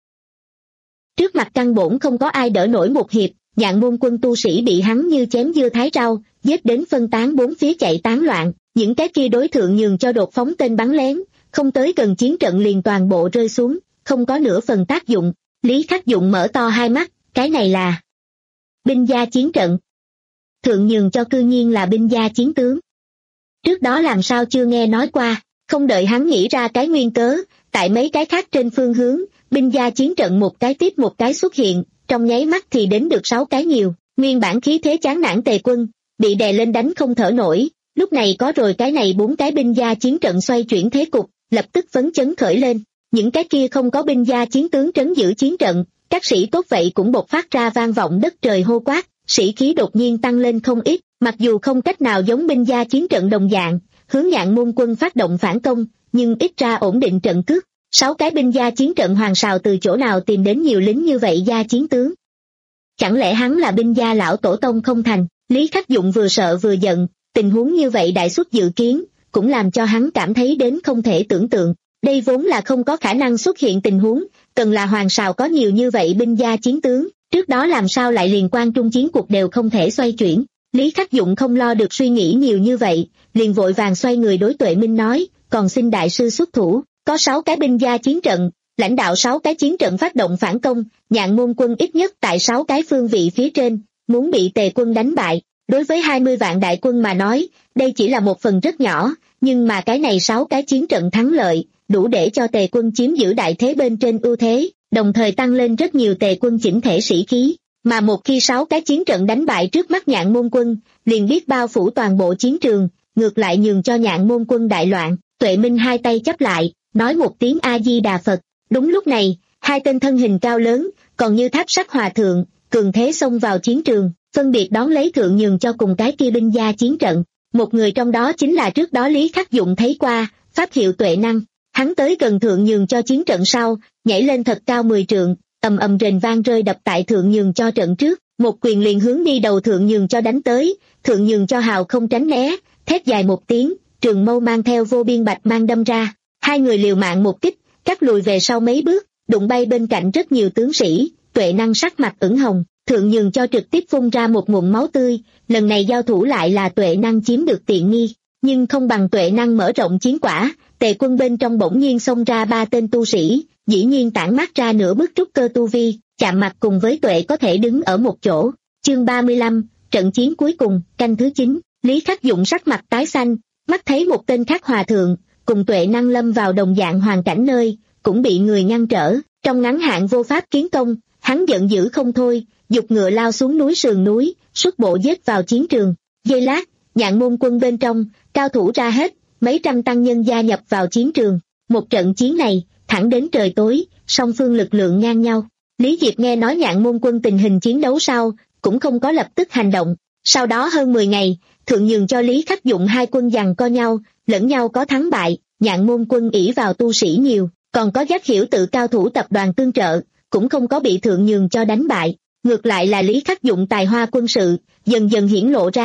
Trước mặt căn bổn không có ai đỡ nổi một hiệp, Nhạn Môn quân tu sĩ bị hắn như chém dưa thái rau, giết đến phân tán bốn phía chạy tán loạn, những cái kia đối thượng nhường cho đột phóng tên bắn lén, không tới gần chiến trận liền toàn bộ rơi xuống, không có nửa phần tác dụng. Lý Khắc Dụng mở to hai mắt, cái này là binh gia chiến trận. Thượng nhường cho cư nhiên là binh gia chiến tướng. Trước đó làm sao chưa nghe nói qua, không đợi hắn nghĩ ra cái nguyên cớ, tại mấy cái khác trên phương hướng, binh gia chiến trận một cái tiếp một cái xuất hiện, trong nháy mắt thì đến được sáu cái nhiều, nguyên bản khí thế chán nản tề quân, bị đè lên đánh không thở nổi, lúc này có rồi cái này bốn cái binh gia chiến trận xoay chuyển thế cục, lập tức phấn chấn khởi lên, những cái kia không có binh gia chiến tướng trấn giữ chiến trận, các sĩ tốt vậy cũng bộc phát ra vang vọng đất trời hô quát, sĩ khí đột nhiên tăng lên không ít, mặc dù không cách nào giống binh gia chiến trận đồng dạng, hướng Nhạn Môn quân phát động phản công, nhưng ít ra ổn định trận cước. Sáu cái binh gia chiến trận Hoàng Sào từ chỗ nào tìm đến nhiều lính như vậy gia chiến tướng? Chẳng lẽ hắn là binh gia lão tổ tông không thành? Lý Khắc Dụng vừa sợ vừa giận, tình huống như vậy đại suất dự kiến, cũng làm cho hắn cảm thấy đến không thể tưởng tượng. Đây vốn là không có khả năng xuất hiện tình huống, cần là Hoàng Sào có nhiều như vậy binh gia chiến tướng, trước đó làm sao lại liền Quan Trung chiến cuộc đều không thể xoay chuyển. Lý Khắc Dụng không lo được suy nghĩ nhiều như vậy, liền vội vàng xoay người đối Tuệ Minh nói, còn xin đại sư xuất thủ, có sáu cái binh gia chiến trận, lãnh đạo sáu cái chiến trận phát động phản công, Nhạn Môn quân ít nhất tại sáu cái phương vị phía trên, muốn bị tề quân đánh bại. Đối với hai mươi vạn đại quân mà nói, đây chỉ là một phần rất nhỏ, nhưng mà cái này sáu cái chiến trận thắng lợi, đủ để cho tề quân chiếm giữ đại thế bên trên ưu thế, đồng thời tăng lên rất nhiều tề quân chỉnh thể sĩ khí. Mà một khi sáu cái chiến trận đánh bại trước mắt Nhạn Môn quân, liền biết bao phủ toàn bộ chiến trường, ngược lại nhường cho Nhạn Môn quân đại loạn. Tuệ Minh hai tay chắp lại, nói một tiếng A-di-đà Phật. Đúng lúc này, hai tên thân hình cao lớn, còn như tháp sắt hòa thượng, cường thế xông vào chiến trường, phân biệt đón lấy thượng nhường cho cùng cái kia binh gia chiến trận. Một người trong đó chính là trước đó Lý Khắc Dụng thấy qua, pháp hiệu Tuệ Năng. Hắn tới gần thượng nhường cho chiến trận sau, nhảy lên thật cao mười trượng, ầm ầm rền vang rơi đập tại thượng nhường cho trận trước, một quyền liền hướng đi đầu thượng nhường cho đánh tới, thượng nhường cho hào không tránh né, thét dài một tiếng, trường mâu mang theo vô biên bạch mang đâm ra, hai người liều mạng một kích, cắt lùi về sau mấy bước, đụng bay bên cạnh rất nhiều tướng sĩ. Tuệ Năng sắc mặt ửng hồng, thượng nhường cho trực tiếp phun ra một ngụm máu tươi, lần này giao thủ lại là Tuệ Năng chiếm được tiện nghi, nhưng không bằng Tuệ Năng mở rộng chiến quả. Tề quân bên trong bỗng nhiên xông ra ba tên tu sĩ, dĩ nhiên tản mát ra nửa bước trúc cơ tu vi, chạm mặt cùng với Tuệ có thể đứng ở một chỗ. Chương ba mươi lăm, trận chiến cuối cùng, canh thứ chín. Lý Khắc Dụng sắc mặt tái xanh, mắt thấy một tên khác hòa thượng, cùng Tuệ Năng lâm vào đồng dạng hoàn cảnh nơi, cũng bị người ngăn trở, trong ngắn hạn vô pháp kiến công, hắn giận dữ không thôi, giục ngựa lao xuống núi sườn núi, xuất bộ giết vào chiến trường. Giây lát, Nhạn Môn quân bên trong, cao thủ ra hết, mấy trăm tăng nhân gia nhập vào chiến trường. Một trận chiến này, thẳng đến trời tối, song phương lực lượng ngang nhau. Lý Diệp nghe nói Nhạn Môn quân tình hình chiến đấu sau, cũng không có lập tức hành động. Sau đó hơn mười ngày, thượng nhường cho Lý Khắc Dụng hai quân giằng co nhau, lẫn nhau có thắng bại. Nhạn Môn quân ỷ vào tu sĩ nhiều, còn có Giác Hiểu tự cao thủ tập đoàn tương trợ, cũng không có bị thượng nhường cho đánh bại. Ngược lại là Lý Khắc Dụng tài hoa quân sự, dần dần hiển lộ ra,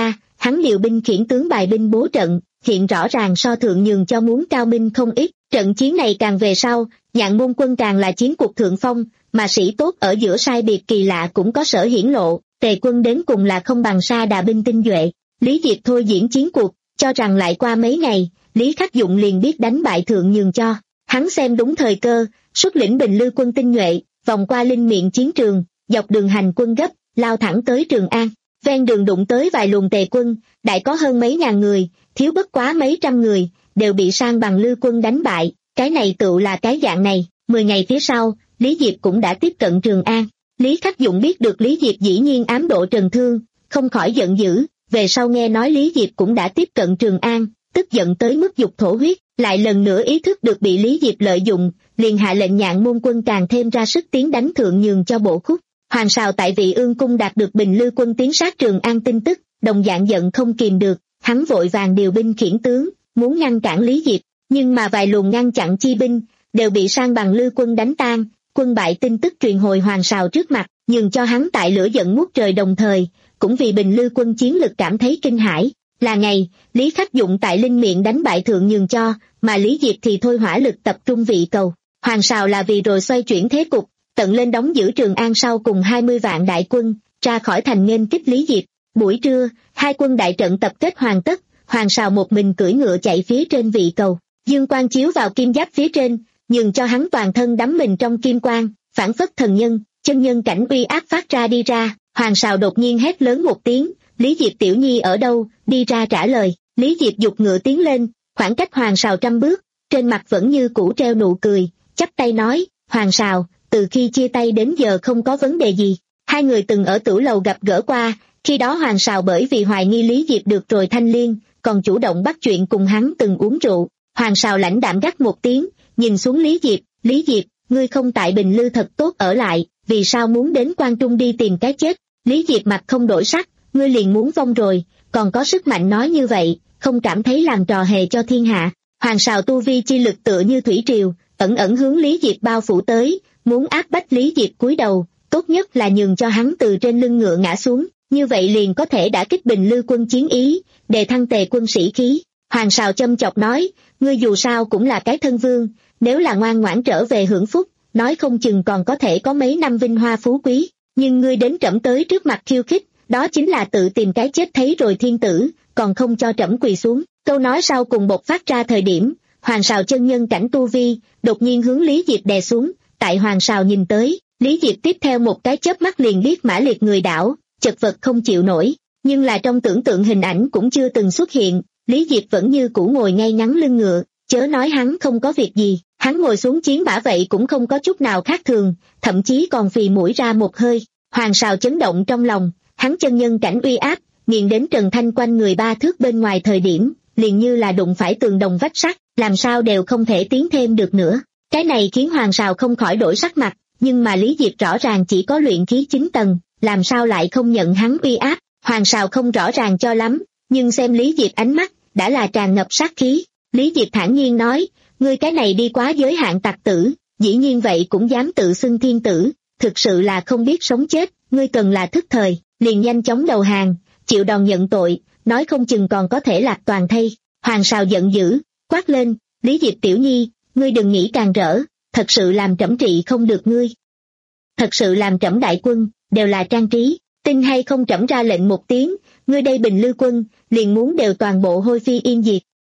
hắn điều binh khiển tướng bài binh bố trận, hiện rõ ràng so Thượng Nhường cho muốn cao minh không ít. Trận chiến này càng về sau, Nhạn Môn Quân càng là chiến cuộc thượng phong, mà sĩ tốt ở giữa sai biệt kỳ lạ cũng có sở hiển lộ. Tề quân đến cùng là không bằng Sa Đà binh tinh nhuệ. Lý Diệp thôi diễn chiến cuộc, cho rằng lại qua mấy ngày, Lý Khắc Dụng liền biết đánh bại Thượng Nhường cho. Hắn xem đúng thời cơ, xuất lĩnh Bình Lư quân tinh nhuệ, vòng qua linh miệng chiến trường, dọc đường hành quân gấp, lao thẳng tới Trường An. Ven đường đụng tới vài luồng Tề quân, đại có hơn mấy ngàn người, thiếu bất quá mấy trăm người, đều bị Sang Bằng Lư quân đánh bại. Cái này tựu là cái dạng này. Mười ngày phía sau, Lý Diệp cũng đã tiếp cận Trường An. Lý Khắc Dụng biết được Lý Diệp dĩ nhiên ám độ Trần Thương, không khỏi giận dữ. Về sau nghe nói Lý Diệp cũng đã tiếp cận Trường An, tức giận tới mức dục thổ huyết, lại lần nữa ý thức được bị Lý Diệp lợi dụng, liền hạ lệnh Nhạn Môn Quân càng thêm ra sức tiến đánh Thượng Nhường cho bộ khúc. Hoàng Sào tại Vị Ương cung đạt được Bình Lư quân tiến sát Trường An tin tức, đồng dạng giận không kìm được, hắn vội vàng điều binh khiển tướng, muốn ngăn cản Lý Diệp, nhưng mà vài luồng ngăn chặn chi binh đều bị Sang Bằng Lư quân đánh tan. Quân bại tin tức truyền hồi Hoàng Sào trước mặt, nhường cho hắn tại lửa giận ngút trời, đồng thời cũng vì Bình Lư quân chiến lực cảm thấy kinh hãi. Là ngày, Lý Khắc Dụng tại Linh Miệng đánh bại Thượng Nhường cho, mà Lý Diệp thì thôi hỏa lực tập trung Vị Cầu. Hoàng Sào là vì rồi xoay chuyển thế cục, tận lên đóng giữ Trường An sau cùng hai mươi vạn đại quân, ra khỏi thành nghênh kích Lý Diệp. Buổi trưa, hai quân đại trận tập kết hoàn tất, Hoàng Sào một mình cưỡi ngựa chạy phía trên Vị Cầu, dương quang chiếu vào kim giáp phía trên, nhường cho hắn toàn thân đắm mình trong kim quang, phảng phất thần nhân, chân nhân cảnh uy áp phát ra đi ra. Hoàng Sào đột nhiên hét lớn một tiếng, Lý Diệp tiểu nhi ở đâu, đi ra trả lời. Lý Diệp giục ngựa tiến lên, khoảng cách Hoàng Sào trăm bước, trên mặt vẫn như cũ treo nụ cười, chắp tay nói, Hoàng Sào, từ khi chia tay đến giờ không có vấn đề gì. Hai người từng ở Tửu Lầu gặp gỡ qua, khi đó Hoàng Sào bởi vì hoài nghi Lý Diệp được rồi thanh liên, còn chủ động bắt chuyện cùng hắn từng uống rượu. Hoàng Sào lãnh đạm gắt một tiếng, nhìn xuống Lý Diệp, Lý Diệp, ngươi không tại Bình Lư thật tốt ở lại, vì sao muốn đến Quan Trung đi tìm cái chết? Lý Diệp mặt không đổi sắc, ngươi liền muốn vong rồi, còn có sức mạnh nói như vậy, không cảm thấy làm trò hề cho thiên hạ. Hoàng Sào tu vi chi lực tựa như thủy triều, ẩn ẩn hướng Lý Diệp bao phủ tới, muốn áp bách Lý Diệp cúi đầu, tốt nhất là nhường cho hắn từ trên lưng ngựa ngã xuống, như vậy liền có thể đả kích Bình Lư quân chiến ý, đề thăng Tề quân sĩ khí. Hoàng Sào châm chọc nói, ngươi dù sao cũng là cái thân vương, nếu là ngoan ngoãn trở về hưởng phúc, nói không chừng còn có thể có mấy năm vinh hoa phú quý, nhưng ngươi đến trẫm tới trước mặt khiêu khích, đó chính là tự tìm cái chết thấy rồi thiên tử, còn không cho trẫm quỳ xuống. Câu nói sau cùng bộc phát ra thời điểm, Hoàng Sào chân nhân cảnh tu vi, đột nhiên hướng Lý Diệp đè xuống, tại Hoàng Sào nhìn tới, Lý Diệp tiếp theo một cái chớp mắt liền biết mã liệt người đảo, chật vật không chịu nổi, nhưng là trong tưởng tượng hình ảnh cũng chưa từng xuất hiện, Lý Diệp vẫn như cũ ngồi ngay ngắn lưng ngựa, chớ nói hắn không có việc gì, hắn ngồi xuống chiến mã vậy cũng không có chút nào khác thường, thậm chí còn phì mũi ra một hơi. Hoàng Sào chấn động trong lòng, hắn chân nhân cảnh uy áp, nghiền đến Trần Thanh quanh người ba thước bên ngoài thời điểm, liền như là đụng phải tường đồng vách sắt, làm sao đều không thể tiến thêm được nữa. Cái này khiến Hoàng Sào không khỏi đổi sắc mặt, nhưng mà Lý Diệp rõ ràng chỉ có luyện khí chín tầng, làm sao lại không nhận hắn uy áp. Hoàng Sào không rõ ràng cho lắm, nhưng xem Lý Diệp ánh mắt, đã là tràn ngập sát khí. Lý Diệp thản nhiên nói, ngươi cái này đi quá giới hạn tặc tử, dĩ nhiên vậy cũng dám tự xưng thiên tử, thực sự là không biết sống chết, ngươi cần là thức thời, liền nhanh chóng đầu hàng, chịu đòn nhận tội, nói không chừng còn có thể lạc toàn thây. Hoàng Sào giận dữ, quát lên, Lý Diệp tiểu nhi, ngươi đừng nghĩ càng rỡ, thật sự làm trẫm trị không được ngươi. Thật sự làm trẫm đại quân, đều là trang trí, tin hay không trẫm ra lệnh một tiếng, ngươi đây Bình Lư quân, liền muốn đều toàn bộ hôi phi yên diệt.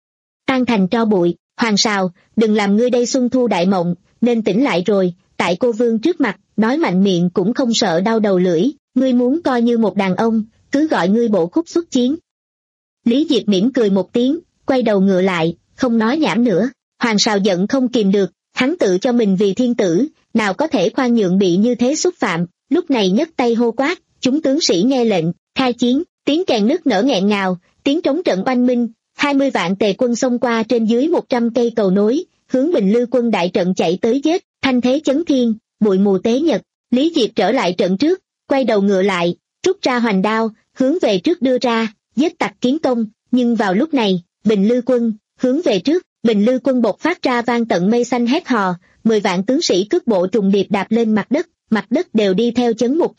Tan thành tro bụi. Hoàng Sào, đừng làm ngươi đây xuân thu đại mộng, nên tỉnh lại rồi, tại cô vương trước mặt, nói mạnh miệng cũng không sợ đau đầu lưỡi, ngươi muốn coi như một đàn ông, cứ gọi ngươi bộ khúc xuất chiến. Lý Diệp mỉm cười một tiếng, quay đầu ngựa lại, không nói nhảm nữa. Hoàng Sào giận không kìm được, hắn tự cho mình vì thiên tử, nào có thể khoan nhượng bị như thế xúc phạm, lúc này nhấc tay hô quát, chúng tướng sĩ nghe lệnh, khai chiến, tiếng kèn nức nở nghẹn ngào, tiếng trống trận oanh minh. Hai mươi vạn Tề quân xông qua trên dưới một trăm cây cầu nối, hướng Bình Lư quân đại trận chạy tới giết, thanh thế chấn thiên, bụi mù tế nhật. Lý Diệp trở lại trận trước, quay đầu ngựa lại, rút ra hoành đao, hướng về trước đưa ra, giết tặc kiến công. Nhưng vào lúc này, Bình Lư quân, hướng về trước, Bình Lư quân bộc phát ra vang tận mây xanh hét hò, mười vạn tướng sĩ cước bộ trùng điệp đạp lên mặt đất, mặt đất đều đi theo chấn một trận.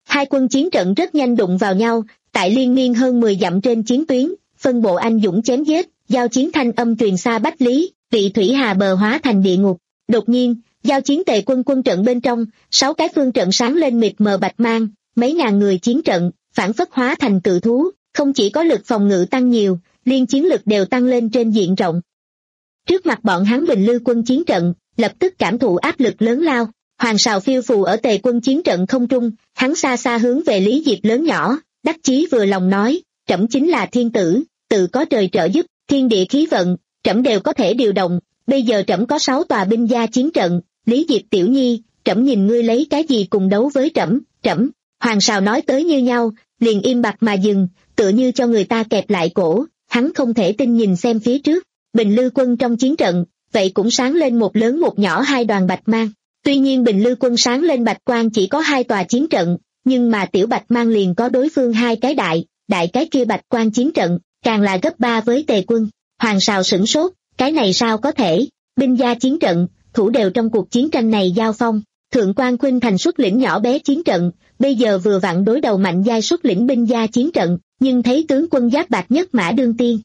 Hai quân chiến trận rất nhanh đụng vào nhau, tại liên miên hơn mười dặm trên chiến tuyến, phân bộ anh dũng chém giết, giao chiến thanh âm truyền xa Bách Lý, vị thủy hà bờ hóa thành địa ngục. Đột nhiên, giao chiến tề quân quân trận bên trong, sáu cái phương trận sáng lên mịt mờ bạch mang, mấy ngàn người chiến trận, phản phất hóa thành cự thú, không chỉ có lực phòng ngự tăng nhiều, liên chiến lực đều tăng lên trên diện rộng. Trước mặt bọn hắn Bình Lư quân chiến trận, lập tức cảm thụ áp lực lớn lao. Hoàng Sào phiêu phù ở tề quân chiến trận không trung, hắn xa xa hướng về Lý Diệp lớn nhỏ, đắc chí vừa lòng nói, trẫm chính là thiên tử, tự có trời trợ giúp, thiên địa khí vận, trẫm đều có thể điều động, bây giờ trẫm có sáu tòa binh gia chiến trận, Lý Diệp tiểu nhi, trẫm nhìn ngươi lấy cái gì cùng đấu với trẫm, trẫm. Hoàng Sào nói tới như nhau, liền im bặt mà dừng, tựa như cho người ta kẹp lại cổ, hắn không thể tin nhìn xem phía trước, Bình Lư quân trong chiến trận, vậy cũng sáng lên một lớn một nhỏ hai đoàn bạch mang. Tuy nhiên Bình Lư quân sáng lên bạch quang chỉ có hai tòa chiến trận, nhưng mà tiểu bạch mang liền có đối phương hai cái đại, đại cái kia bạch quang chiến trận, càng là gấp ba với tề quân. Hoàng Sào sửng sốt, cái này sao có thể, binh gia chiến trận, thủ đều trong cuộc chiến tranh này giao phong, Thượng quan Khuynh Thành xuất lĩnh nhỏ bé chiến trận, bây giờ vừa vặn đối đầu mạnh giai xuất lĩnh binh gia chiến trận, nhưng thấy tướng quân giáp bạc nhất mã đương tiên.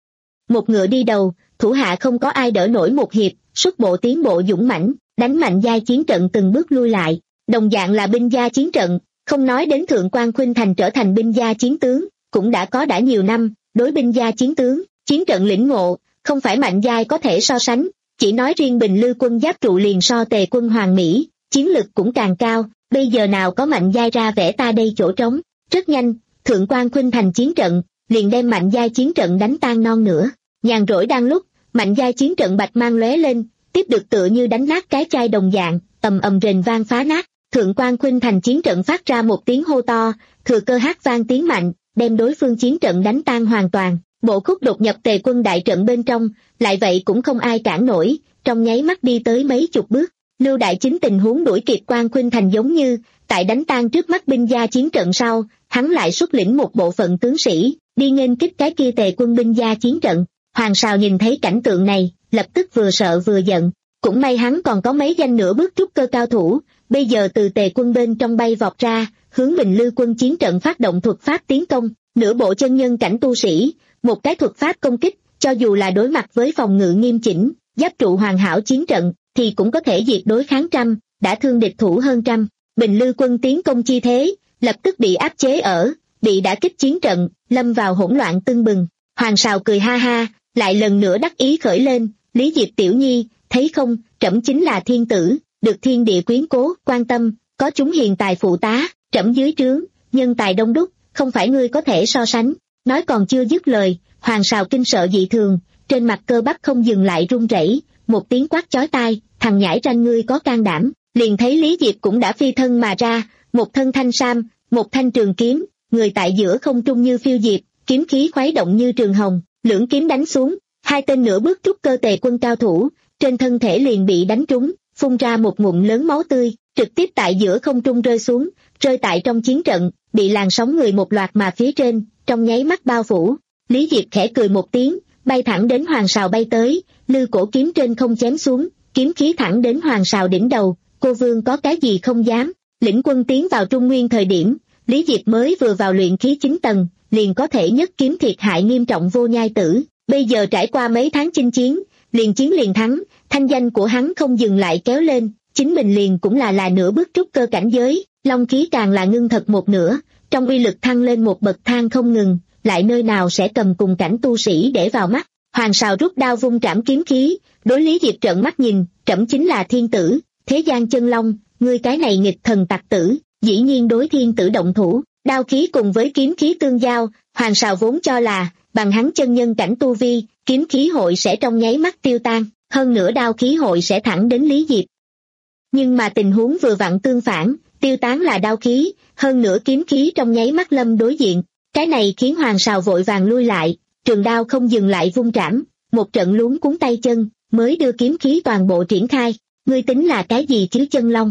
Một ngựa đi đầu, thủ hạ không có ai đỡ nổi một hiệp, xuất bộ tiến bộ dũng mãnh, đánh mạnh giai chiến trận từng bước lui lại, đồng dạng là binh gia chiến trận, không nói đến Thượng quan Khuynh Thành trở thành binh gia chiến tướng, cũng đã có đã nhiều năm, đối binh gia chiến tướng, chiến trận lĩnh ngộ, không phải mạnh giai có thể so sánh, chỉ nói riêng Bình Lư quân giáp trụ liền so tề quân Hoàng Mỹ, chiến lực cũng càng cao, bây giờ nào có mạnh giai ra vẽ ta đây chỗ trống, rất nhanh, Thượng quan Khuynh Thành chiến trận, liền đem mạnh giai chiến trận đánh tan non nữa, nhàn rỗi đang lúc, mạnh giai chiến trận bạch mang lóe lên, tiếp được tựa như đánh nát cái chai đồng dạng, ầm ầm rền vang phá nát, Thượng quan Khuynh Thành chiến trận phát ra một tiếng hô to, thừa cơ hát vang tiếng mạnh, đem đối phương chiến trận đánh tan hoàn toàn, bộ khúc đột nhập tề quân đại trận bên trong, lại vậy cũng không ai cản nổi, trong nháy mắt đi tới mấy chục bước. Lưu Đại Chính tình huống đuổi kịp quan Khuynh Thành giống như, tại đánh tan trước mắt binh gia chiến trận sau, hắn lại xuất lĩnh một bộ phận tướng sĩ, đi nghênh kích cái kia tề quân binh gia chiến trận. Hoàng Sào nhìn thấy cảnh tượng này, lập tức vừa sợ vừa giận, cũng may hắn còn có mấy danh nửa bước trúc cơ cao thủ, bây giờ từ tề quân bên trong bay vọt ra, hướng Bình Lư quân chiến trận phát động thuật pháp tiến công, nửa bộ chân nhân cảnh tu sĩ, một cái thuật pháp công kích, cho dù là đối mặt với phòng ngự nghiêm chỉnh, giáp trụ hoàn hảo chiến trận, thì cũng có thể diệt đối kháng trăm, đã thương địch thủ hơn trăm. Bình Lư quân tiến công chi thế, lập tức bị áp chế ở, bị đả kích chiến trận, lâm vào hỗn loạn tưng bừng. Hoàng Sào cười ha ha, lại lần nữa đắc ý khởi lên, Lý Diệp tiểu nhi, thấy không, trẫm chính là thiên tử, được thiên địa quyến cố, quan tâm, có chúng hiền tài phụ tá, trẫm dưới trướng, nhân tài đông đúc, không phải ngươi có thể so sánh. Nói còn chưa dứt lời, Hoàng Sào kinh sợ dị thường, trên mặt cơ bắp không dừng lại run rẩy, một tiếng quát chói tai, thằng nhãi ranh ngươi có can đảm, liền thấy Lý Diệp cũng đã phi thân mà ra, một thân thanh sam, một thanh trường kiếm, người tại giữa không trung như phiêu diệp, kiếm khí khuấy động như trường hồng, lưỡng kiếm đánh xuống, hai tên nửa bước trúc cơ tề quân cao thủ, trên thân thể liền bị đánh trúng, phun ra một ngụm lớn máu tươi, trực tiếp tại giữa không trung rơi xuống, rơi tại trong chiến trận, bị làn sóng người một loạt mà phía trên, trong nháy mắt bao phủ. Lý Diệp khẽ cười một tiếng, bay thẳng đến Hoàng Sào bay tới, lư cổ kiếm trên không chém xuống, kiếm khí thẳng đến Hoàng Sào đỉnh đầu, cô vương có cái gì không dám. Lĩnh quân tiến vào Trung Nguyên thời điểm, Lý Diệp mới vừa vào luyện khí chín tầng, liền có thể nhất kiếm thiệt hại nghiêm trọng Vô Nhai Tử, bây giờ trải qua mấy tháng chinh chiến, liền chiến liền thắng, thanh danh của hắn không dừng lại kéo lên, chính mình liền cũng là là nửa bước trúc cơ cảnh giới, long khí càng là ngưng thật một nửa, trong uy lực thăng lên một bậc thang không ngừng, lại nơi nào sẽ cầm cùng cảnh tu sĩ để vào mắt. Hoàng Sào rút đao vung trảm kiếm khí, đối Lý Diệp trợn mắt nhìn, trẫm chính là thiên tử, thế gian chân long, ngươi cái này nghịch thần tặc tử, dĩ nhiên đối thiên tử động thủ, đao khí cùng với kiếm khí tương giao, Hoàng Sào vốn cho là, bằng hắn chân nhân cảnh tu vi, kiếm khí hội sẽ trong nháy mắt tiêu tan, hơn nữa đao khí hội sẽ thẳng đến Lý Diệp. Nhưng mà tình huống vừa vặn tương phản, tiêu tán là đao khí, hơn nữa kiếm khí trong nháy mắt lâm đối diện, cái này khiến Hoàng Sào vội vàng lui lại, trường đao không dừng lại vung trảm, một trận luống cuống tay chân, mới đưa kiếm khí toàn bộ triển khai, ngươi tính là cái gì chứ chân long.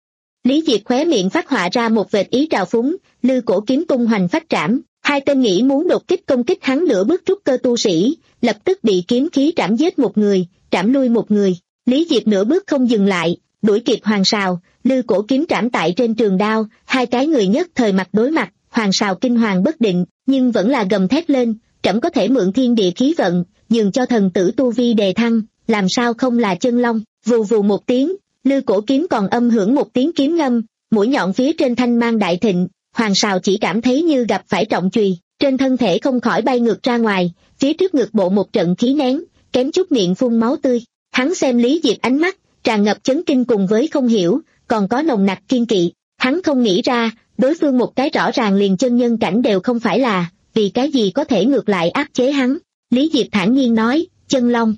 Lý Diệp khóe miệng phát họa ra một vệt ý trào phúng, lư cổ kiếm tung hoành phát trảm, hai tên nghĩ muốn đột kích công kích hắn nửa bước trúc cơ tu sĩ, lập tức bị kiếm khí trảm giết một người, trảm lui một người. Lý Diệp nửa bước không dừng lại, đuổi kịp Hoàng Sào, Lư Cổ Kiếm trảm tại trên trường đao, hai cái người nhất thời mặt đối mặt. Hoàng Sào kinh hoàng bất định, nhưng vẫn là gầm thét lên, trẫm có thể mượn thiên địa khí vận, nhường cho thần tử tu vi đề thăng, làm sao không là chân long. Vù vù một tiếng, Lư Cổ Kiếm còn âm hưởng một tiếng kiếm ngâm, mũi nhọn phía trên thanh mang đại thịnh. Hoàng Sào chỉ cảm thấy như gặp phải trọng chùy, trên thân thể không khỏi bay ngược ra ngoài, phía trước ngực bộ một trận khí nén, kém chút miệng phun máu tươi. Hắn xem Lý Diệp ánh mắt tràn ngập chấn kinh cùng với không hiểu, còn có nồng nặc kiên kỵ. Hắn không nghĩ ra, đối phương một cái rõ ràng liền chân nhân cảnh đều không phải là, vì cái gì có thể ngược lại áp chế hắn. Lý Diệp thản nhiên nói, chân long.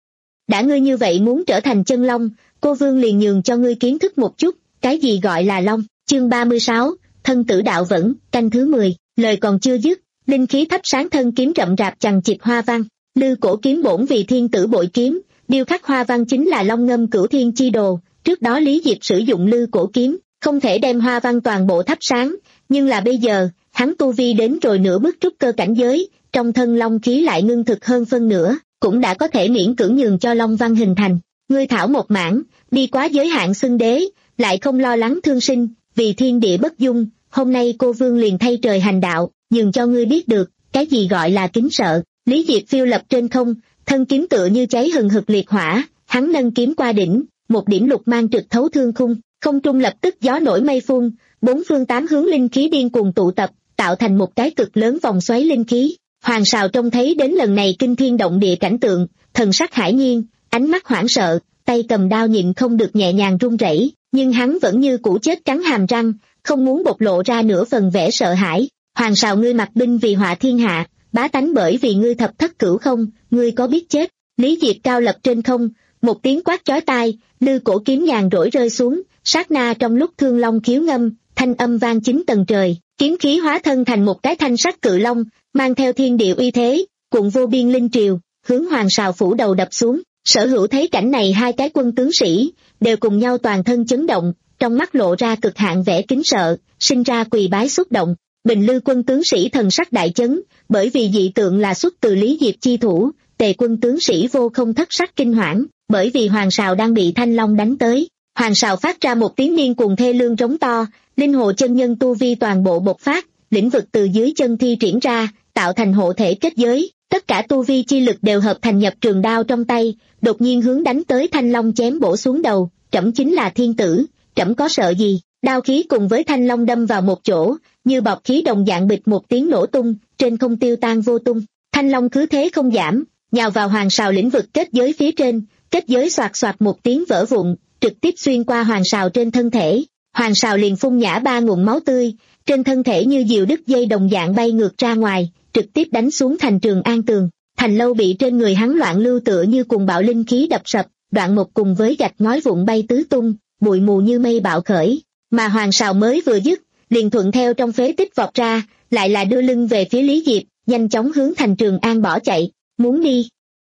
Đã ngươi như vậy muốn trở thành chân long, cô vương liền nhường cho ngươi kiến thức một chút, cái gì gọi là long. Chương ba mươi sáu, thân tử đạo vẫn, canh thứ mười, lời còn chưa dứt, linh khí thắp sáng thân kiếm rậm rạp chằng chịt hoa văn. Lư Cổ Kiếm bổn vì thiên tử bội kiếm, điêu khắc hoa văn chính là long ngâm cửu thiên chi đồ. Trước đó Lý Diệp sử dụng Lư Cổ Kiếm, không thể đem hoa văn toàn bộ thắp sáng, nhưng là bây giờ, hắn tu vi đến rồi nửa bước trúc cơ cảnh giới, trong thân long khí lại ngưng thực hơn phân nửa, cũng đã có thể miễn cưỡng nhường cho long văn hình thành. Ngươi thảo một mảng, đi quá giới hạn xưng đế, lại không lo lắng thương sinh, vì thiên địa bất dung, hôm nay cô vương liền thay trời hành đạo, nhường cho ngươi biết được, cái gì gọi là kính sợ. Lý Diệp phiêu lập trên không, thân kiếm tựa như cháy hừng hực liệt hỏa, hắn nâng kiếm qua đỉnh, một điểm lục mang trực thấu thương khung, không trung lập tức gió nổi mây phun, bốn phương tám hướng linh khí điên cuồng tụ tập, tạo thành một cái cực lớn vòng xoáy linh khí. Hoàng Sào trông thấy đến lần này kinh thiên động địa cảnh tượng, thần sắc hải nhiên, ánh mắt hoảng sợ, tay cầm đao nhịn không được nhẹ nhàng run rẩy, nhưng hắn vẫn như cũ chết cắn hàm răng, không muốn bộc lộ ra nửa phần vẻ sợ hãi. Hoàng Sào, ngươi mặc binh vì họa thiên hạ, bá tánh bởi vì ngươi thập thất cửu không, ngươi có biết chết? Lý Diệp cao lập trên không, một tiếng quát chói tai, Lư Cổ Kiếm nhàn rỗi rơi xuống, sát na trong lúc thương long khiếu ngâm, thanh âm vang chín tầng trời, kiếm khí hóa thân thành một cái thanh sắc cự long, mang theo thiên địa uy thế, cuộn vô biên linh triều, hướng Hoàng Sào phủ đầu đập xuống. Sở Hữu thấy cảnh này, hai cái quân tướng sĩ đều cùng nhau toàn thân chấn động, trong mắt lộ ra cực hạn vẻ kính sợ, sinh ra quỳ bái xúc động. Bình Lư quân tướng sĩ thần sắc đại chấn, bởi vì dị tượng là xuất từ Lý Diệp chi thủ. Tề quân tướng sĩ vô không thất sắc kinh hoảng, bởi vì Hoàng Sào đang bị thanh long đánh tới. Hoàng Sào phát ra một tiếng điên cuồng thê lương rống to, linh hồ chân nhân tu vi toàn bộ bộc phát, lĩnh vực từ dưới chân thi triển ra, tạo thành hộ thể kết giới, tất cả tu vi chi lực đều hợp thành nhập trường đao trong tay, đột nhiên hướng đánh tới thanh long chém bổ xuống đầu. Trẫm chính là thiên tử, trẫm có sợ gì? Đao khí cùng với thanh long đâm vào một chỗ, như bọt khí đồng dạng bịch một tiếng nổ tung, trên không tiêu tan vô tung. Thanh long cứ thế không giảm, nhào vào Hoàng Sào lĩnh vực kết giới phía trên, kết giới xoạt xoạt một tiếng vỡ vụn, trực tiếp xuyên qua Hoàng Sào trên thân thể. Hoàng Sào liền phun nhả ba ngụm máu tươi, trên thân thể như diều đứt dây đồng dạng bay ngược ra ngoài, trực tiếp đánh xuống thành Trường An tường. Thành lâu bị trên người hắn loạn lưu tựa như cùng bạo linh khí đập sập, đoạn một cùng với gạch ngói vụn bay tứ tung, bụi mù như mây bạo khởi. Mà Hoàng Sào mới vừa dứt, liền thuận theo trong phế tích vọt ra, lại là đưa lưng về phía Lý Diệp, nhanh chóng hướng thành Trường An bỏ chạy. Muốn đi?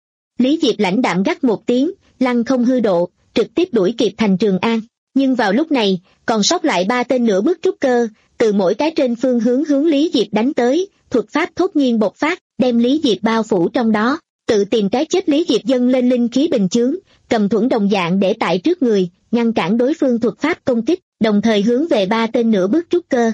Lý Diệp lãnh đạm gắt một tiếng, lăng không hư độ, trực tiếp đuổi kịp thành Trường An. Nhưng vào lúc này, còn sót lại ba tên nửa bước trúc cơ, từ mỗi cái trên phương hướng hướng Lý Diệp đánh tới, thuật pháp thốt nhiên bộc phát, đem Lý Diệp bao phủ trong đó. Tự tìm cái chết Lý Diệp dâng lên linh khí bình chướng, cầm thuẫn đồng dạng để tại trước người, ngăn cản đối phương thuật pháp công kích, đồng thời hướng về ba tên nửa bước trúc cơ.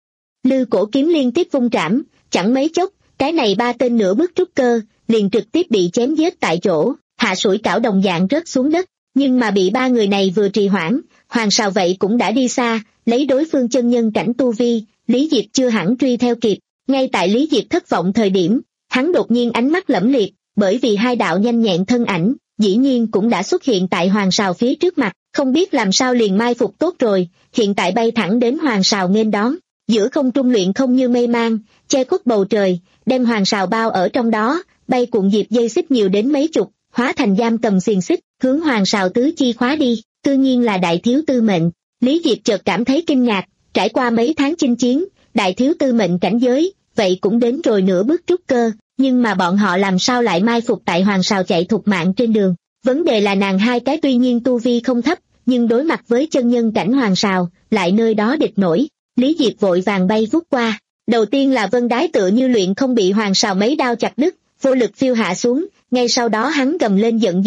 Lư Cổ Kiếm liên tiếp vung trảm, chẳng mấy chốc, cái này ba tên nửa bước trúc cơ, liền trực tiếp bị chém giết tại chỗ, hạ sủi cảo đồng dạng rớt xuống đất. Nhưng mà bị ba người này vừa trì hoãn, Hoàng Sào vậy cũng đã đi xa, lấy đối phương chân nhân cảnh tu vi, Lý Diệp chưa hẳn truy theo kịp. Ngay tại Lý Diệp thất vọng thời điểm, hắn đột nhiên ánh mắt lẫm liệt, bởi vì hai đạo nhanh nhẹn thân ảnh, dĩ nhiên cũng đã xuất hiện tại Hoàng Sào phía trước mặt, không biết làm sao liền mai phục tốt rồi, hiện tại bay thẳng đến Hoàng Sào nghênh đón, giữa không trung luyện không như mây mang, che khuất bầu trời, đem Hoàng Sào bao ở trong đó, bay cuộn diệp dây xích nhiều đến mấy chục, hóa thành giam cầm xiềng xích, hướng Hoàng Sào tứ chi khóa đi, tự nhiên là đại thiếu tư mệnh. Lý Diệp chợt cảm thấy kinh ngạc, trải qua mấy tháng chinh chiến, đại thiếu tư mệnh cảnh giới, vậy cũng đến rồi nửa bước trúc cơ, nhưng mà bọn họ làm sao lại mai phục tại Hoàng Sào chạy thục mạng trên đường. Vấn đề là nàng hai cái tuy nhiên tu vi không thấp, nhưng đối mặt với chân nhân cảnh Hoàng Sào, lại nơi đó địch nổi. Lý Diệp vội vàng bay vút qua, đầu tiên là vân đái tựa như luyện không bị Hoàng Sào mấy đao chặt đứt, vô lực phiêu hạ xuống, ngay sau đó hắn gầm lên giận dữ,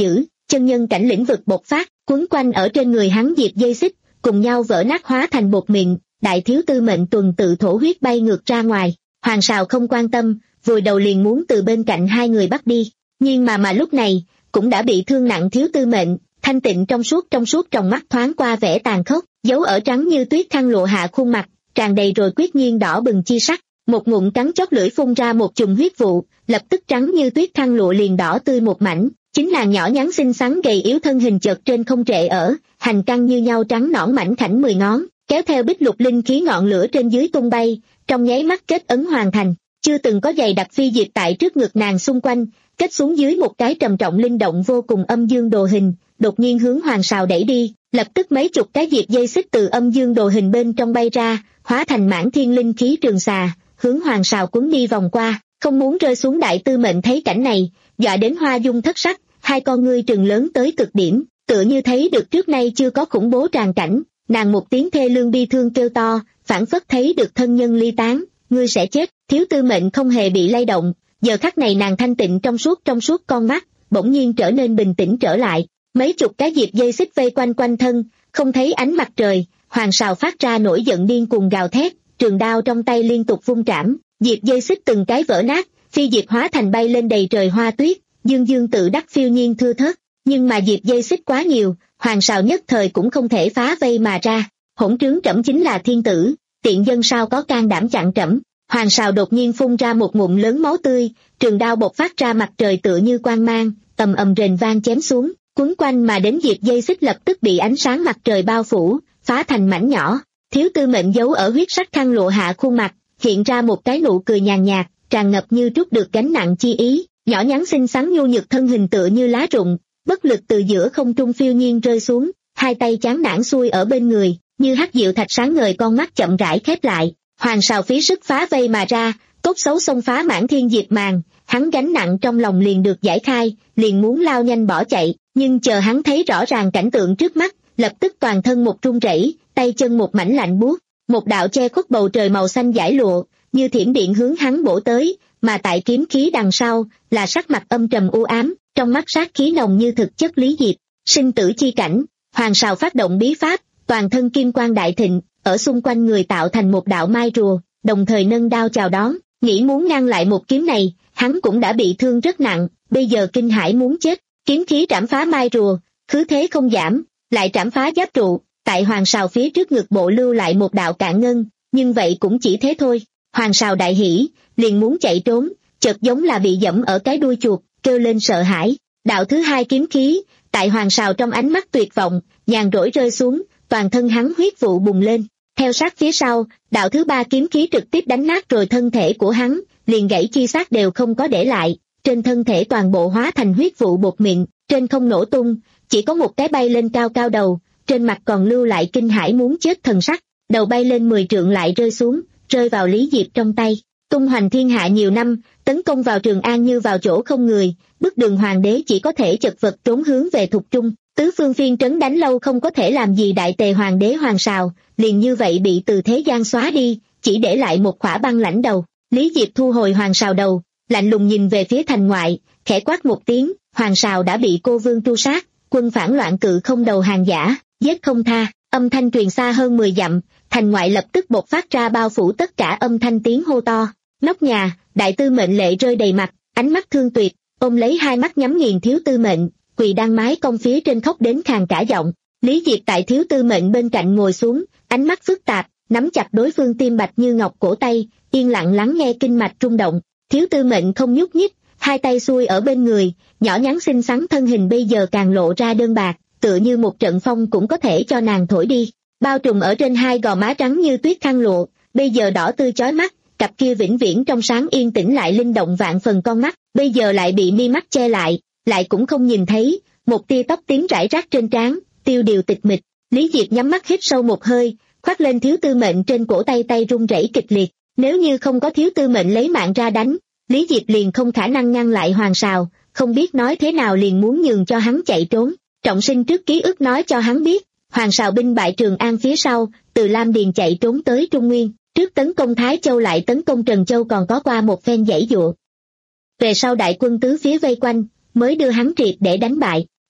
chân nhân cảnh lĩnh vực bộc phát, quấn quanh ở trên người hắn diệp dây xích, cùng nhau vỡ nát hóa thành bột mịn, đại thiếu tư mệnh tuần tự thổ huyết bay ngược ra ngoài. Hoàng Sào không quan tâm, vùi đầu liền muốn từ bên cạnh hai người bắt đi, nhưng mà mà lúc này, cũng đã bị thương nặng thiếu tư mệnh, thanh tịnh trong suốt trong suốt trong mắt thoáng qua vẻ tàn khốc, dấu ở trắng như tuyết khăn lụa hạ khuôn mặt, tràn đầy rồi quyết nhiên đỏ bừng chi sắc, một ngụm cắn chót lưỡi phun ra một chùm huyết vụ, lập tức trắng như tuyết khăn lụa liền đỏ tươi một mảnh, chính nàng nhỏ nhắn xinh xắn gầy yếu thân hình chợt trên không trệ ở, hành căng như nhau trắng nõn mảnh khảnh mười ngón, kéo theo bích lục linh khí ngọn lửa trên dưới tung bay, trong nháy mắt kết ấn hoàn thành, chưa từng có giày đặc phi diệt tại trước ngực nàng xung quanh, kết xuống dưới một cái trầm trọng linh động vô cùng âm dương đồ hình, đột nhiên hướng Hoàng Sào đẩy đi, lập tức mấy chục cái diệp dây xích từ âm dương đồ hình bên trong bay ra, hóa thành mãn thiên linh khí trường xà, hướng Hoàng Sào cuốn đi vòng qua, không muốn rơi xuống. Đại tư mệnh thấy cảnh này, dọa đến hoa dung thất sắc, hai con ngươi trừng lớn tới cực điểm, tựa như thấy được trước nay chưa có khủng bố tràn cảnh, nàng một tiếng thê lương bi thương kêu to, phảng phất thấy được thân nhân ly tán, ngươi sẽ chết. Thiếu tư mệnh không hề bị lay động, giờ khắc này nàng thanh tịnh trong suốt trong suốt con mắt, bỗng nhiên trở nên bình tĩnh trở lại, mấy chục cái diệp dây xích vây quanh quanh thân, không thấy ánh mặt trời. Hoàng Sào phát ra nổi giận điên cuồng gào thét, trường đao trong tay liên tục vung trảm, diệp dây xích từng cái vỡ nát, phi diệp hóa thành bay lên đầy trời hoa tuyết, dương dương tự đắc phiêu nhiên thưa thớt, nhưng mà diệp dây xích quá nhiều, Hoàng Sào nhất thời cũng không thể phá vây mà ra. Hỗn trướng, trẫm chính là thiên tử, tiện dân sao có can đảm chặn trẫm. Hoàng Sào đột nhiên phun ra một ngụm lớn máu tươi, trường đao bộc phát ra mặt trời tựa như quang mang, tầm ầm rền vang chém xuống, quấn quanh mà đến diệp dây xích lập tức bị ánh sáng mặt trời bao phủ, phá thành mảnh nhỏ. Thiếu tư mệnh giấu ở huyết sắc khăn lụa hạ khuôn mặt, hiện ra một cái nụ cười nhàn nhạt, tràn ngập như trút được gánh nặng chi ý, nhỏ nhắn xinh xắn nhu nhược thân hình tựa như lá rụng, bất lực từ giữa không trung phiêu nhiên rơi xuống, hai tay chán nản xuôi ở bên người, như hắc diệu thạch sáng ngời con mắt chậm rãi khép lại. Hoàng Sào phí sức phá vây mà ra, tốt xấu xông phá mãn thiên diệt màn, hắn gánh nặng trong lòng liền được giải khai, liền muốn lao nhanh bỏ chạy, nhưng chờ hắn thấy rõ ràng cảnh tượng trước mắt, lập tức toàn thân một run rẩy, tay chân một mảnh lạnh buốt, một đạo che khuất bầu trời màu xanh dải lụa, như thiểm điện hướng hắn bổ tới, mà tại kiếm khí đằng sau, là sắc mặt âm trầm u ám, trong mắt sát khí nồng như thực chất Lý Diệp, sinh tử chi cảnh. Hoàng Sào phát động bí pháp, toàn thân kim quang đại thịnh, ở xung quanh người tạo thành một đạo mai rùa, đồng thời nâng đao chào đón, nghĩ muốn ngăn lại một kiếm này, hắn cũng đã bị thương rất nặng, bây giờ kinh hãi muốn chết, kiếm khí trảm phá mai rùa, khứ thế không giảm, lại trảm phá giáp trụ, tại Hoàng Sào phía trước ngực bộ lưu lại một đạo cạn ngân, nhưng vậy cũng chỉ thế thôi. Hoàng Sào đại hỉ, liền muốn chạy trốn, chợt giống là bị dẫm ở cái đuôi chuột, kêu lên sợ hãi. Đạo thứ hai kiếm khí, tại Hoàng Sào trong ánh mắt tuyệt vọng, nhàn rỗi rơi xuống, toàn thân hắn huyết vụ bùng lên. Theo sát phía sau, đạo thứ ba kiếm khí trực tiếp đánh nát rồi thân thể của hắn, liền gãy chi xác đều không có để lại, trên thân thể toàn bộ hóa thành huyết vụ bột mịn, trên không nổ tung, chỉ có một cái bay lên cao cao đầu, trên mặt còn lưu lại kinh hãi muốn chết thần sắc, đầu bay lên mười trượng lại rơi xuống, rơi vào Lý Diệp trong tay. Tung hoành thiên hạ nhiều năm, tấn công vào Trường An như vào chỗ không người, bức đường hoàng đế chỉ có thể chật vật trốn hướng về Thục Trung, tứ phương phiên trấn đánh lâu không có thể làm gì đại tề hoàng đế Hoàng Sào, liền như vậy bị từ thế gian xóa đi, chỉ để lại một khỏa băng lãnh đầu. Lý Diệp thu hồi Hoàng Sào đầu, lạnh lùng nhìn về phía thành ngoại, khẽ quát một tiếng, Hoàng Sào đã bị cô vương tru sát, quân phản loạn cự không đầu hàng giả, giết không tha. Âm thanh truyền xa hơn mười dặm, thành ngoại lập tức bộc phát ra bao phủ tất cả âm thanh tiếng hô to. Nóc nhà, đại tư mệnh lệ rơi đầy mặt, ánh mắt thương tuyệt, ôm lấy hai mắt nhắm nghiền thiếu tư mệnh, quỳ đang mái cong phía trên khóc đến khàn cả giọng. Lý Diệp tại thiếu tư mệnh bên cạnh ngồi xuống, ánh mắt phức tạp, nắm chặt đối phương tim bạch như ngọc cổ tay, yên lặng lắng nghe kinh mạch rung động. Thiếu tư mệnh không nhúc nhích, hai tay xuôi ở bên người, nhỏ nhắn xinh xắn thân hình bây giờ càng lộ ra đơn bạc, tựa như một trận phong cũng có thể cho nàng thổi đi. Bao trùm ở trên hai gò má trắng như tuyết khăn lụa, bây giờ đỏ tươi chói mắt, cặp kia vĩnh viễn trong sáng yên tĩnh lại linh động vạn phần con mắt, bây giờ lại bị mi mắt che lại, lại cũng không nhìn thấy, một tia tóc tím rải rác trên trán, tiêu điều tịch mịch. Lý Diệp nhắm mắt hít sâu một hơi, khoác lên thiếu tư mệnh trên cổ tay tay run rẩy kịch liệt, nếu như không có thiếu tư mệnh lấy mạng ra đánh, Lý Diệp liền không khả năng ngăn lại Hoàng Sào, không biết nói thế nào liền muốn nhường cho hắn chạy trốn. Trọng sinh trước ký ức nói cho hắn biết, Hoàng Sào binh bại Trường An phía sau, từ Lam Điền chạy trốn tới Trung Nguyên, trước tấn công Thái Châu lại tấn công Trần Châu còn có qua một phen giãy giụa. Về sau đại quân tứ phía vây quanh, mới đưa hắn triệt để đánh bại.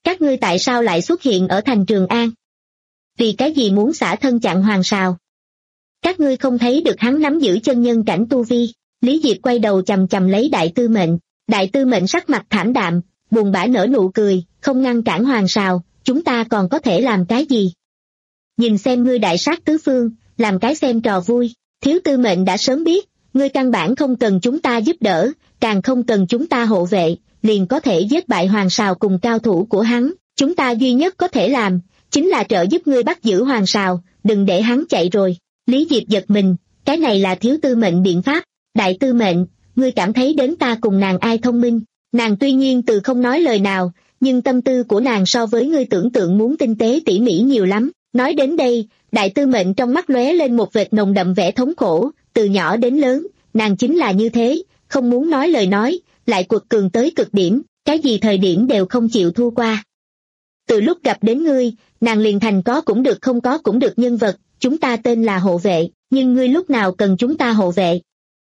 Các ngươi tại sao lại xuất hiện ở thành Trường An? Vì cái gì muốn xả thân chặn Hoàng Sào? Các ngươi không thấy được hắn nắm giữ chân nhân cảnh tu vi? Lý Diệp quay đầu chầm chầm lấy Đại Tư Mệnh. Đại Tư Mệnh sắc mặt thảm đạm, buồn bã nở nụ cười, không ngăn cản Hoàng Sào, chúng ta còn có thể làm cái gì? Nhìn xem ngươi đại sát tứ phương, làm cái xem trò vui. Thiếu Tư Mệnh đã sớm biết, ngươi căn bản không cần chúng ta giúp đỡ, càng không cần chúng ta hộ vệ, liền có thể giết bại Hoàng Sào cùng cao thủ của hắn. Chúng ta duy nhất có thể làm, chính là trợ giúp ngươi bắt giữ Hoàng Sào, đừng để hắn chạy rồi. Lý Diệp giật mình, cái này là Thiếu Tư Mệnh biện pháp. Đại Tư Mệnh, ngươi cảm thấy đến ta cùng nàng ai thông minh? Nàng tuy nhiên từ không nói lời nào, nhưng tâm tư của nàng so với ngươi tưởng tượng muốn tinh tế tỉ mỉ nhiều lắm. Nói đến đây, Đại Tư Mệnh trong mắt lóe lên một vệt nồng đậm vẻ thống khổ, từ nhỏ đến lớn, nàng chính là như thế, không muốn nói lời nói, lại quật cường tới cực điểm, cái gì thời điểm đều không chịu thua qua. Từ lúc gặp đến ngươi, nàng liền thành có cũng được không có cũng được nhân vật, chúng ta tên là hộ vệ, nhưng ngươi lúc nào cần chúng ta hộ vệ?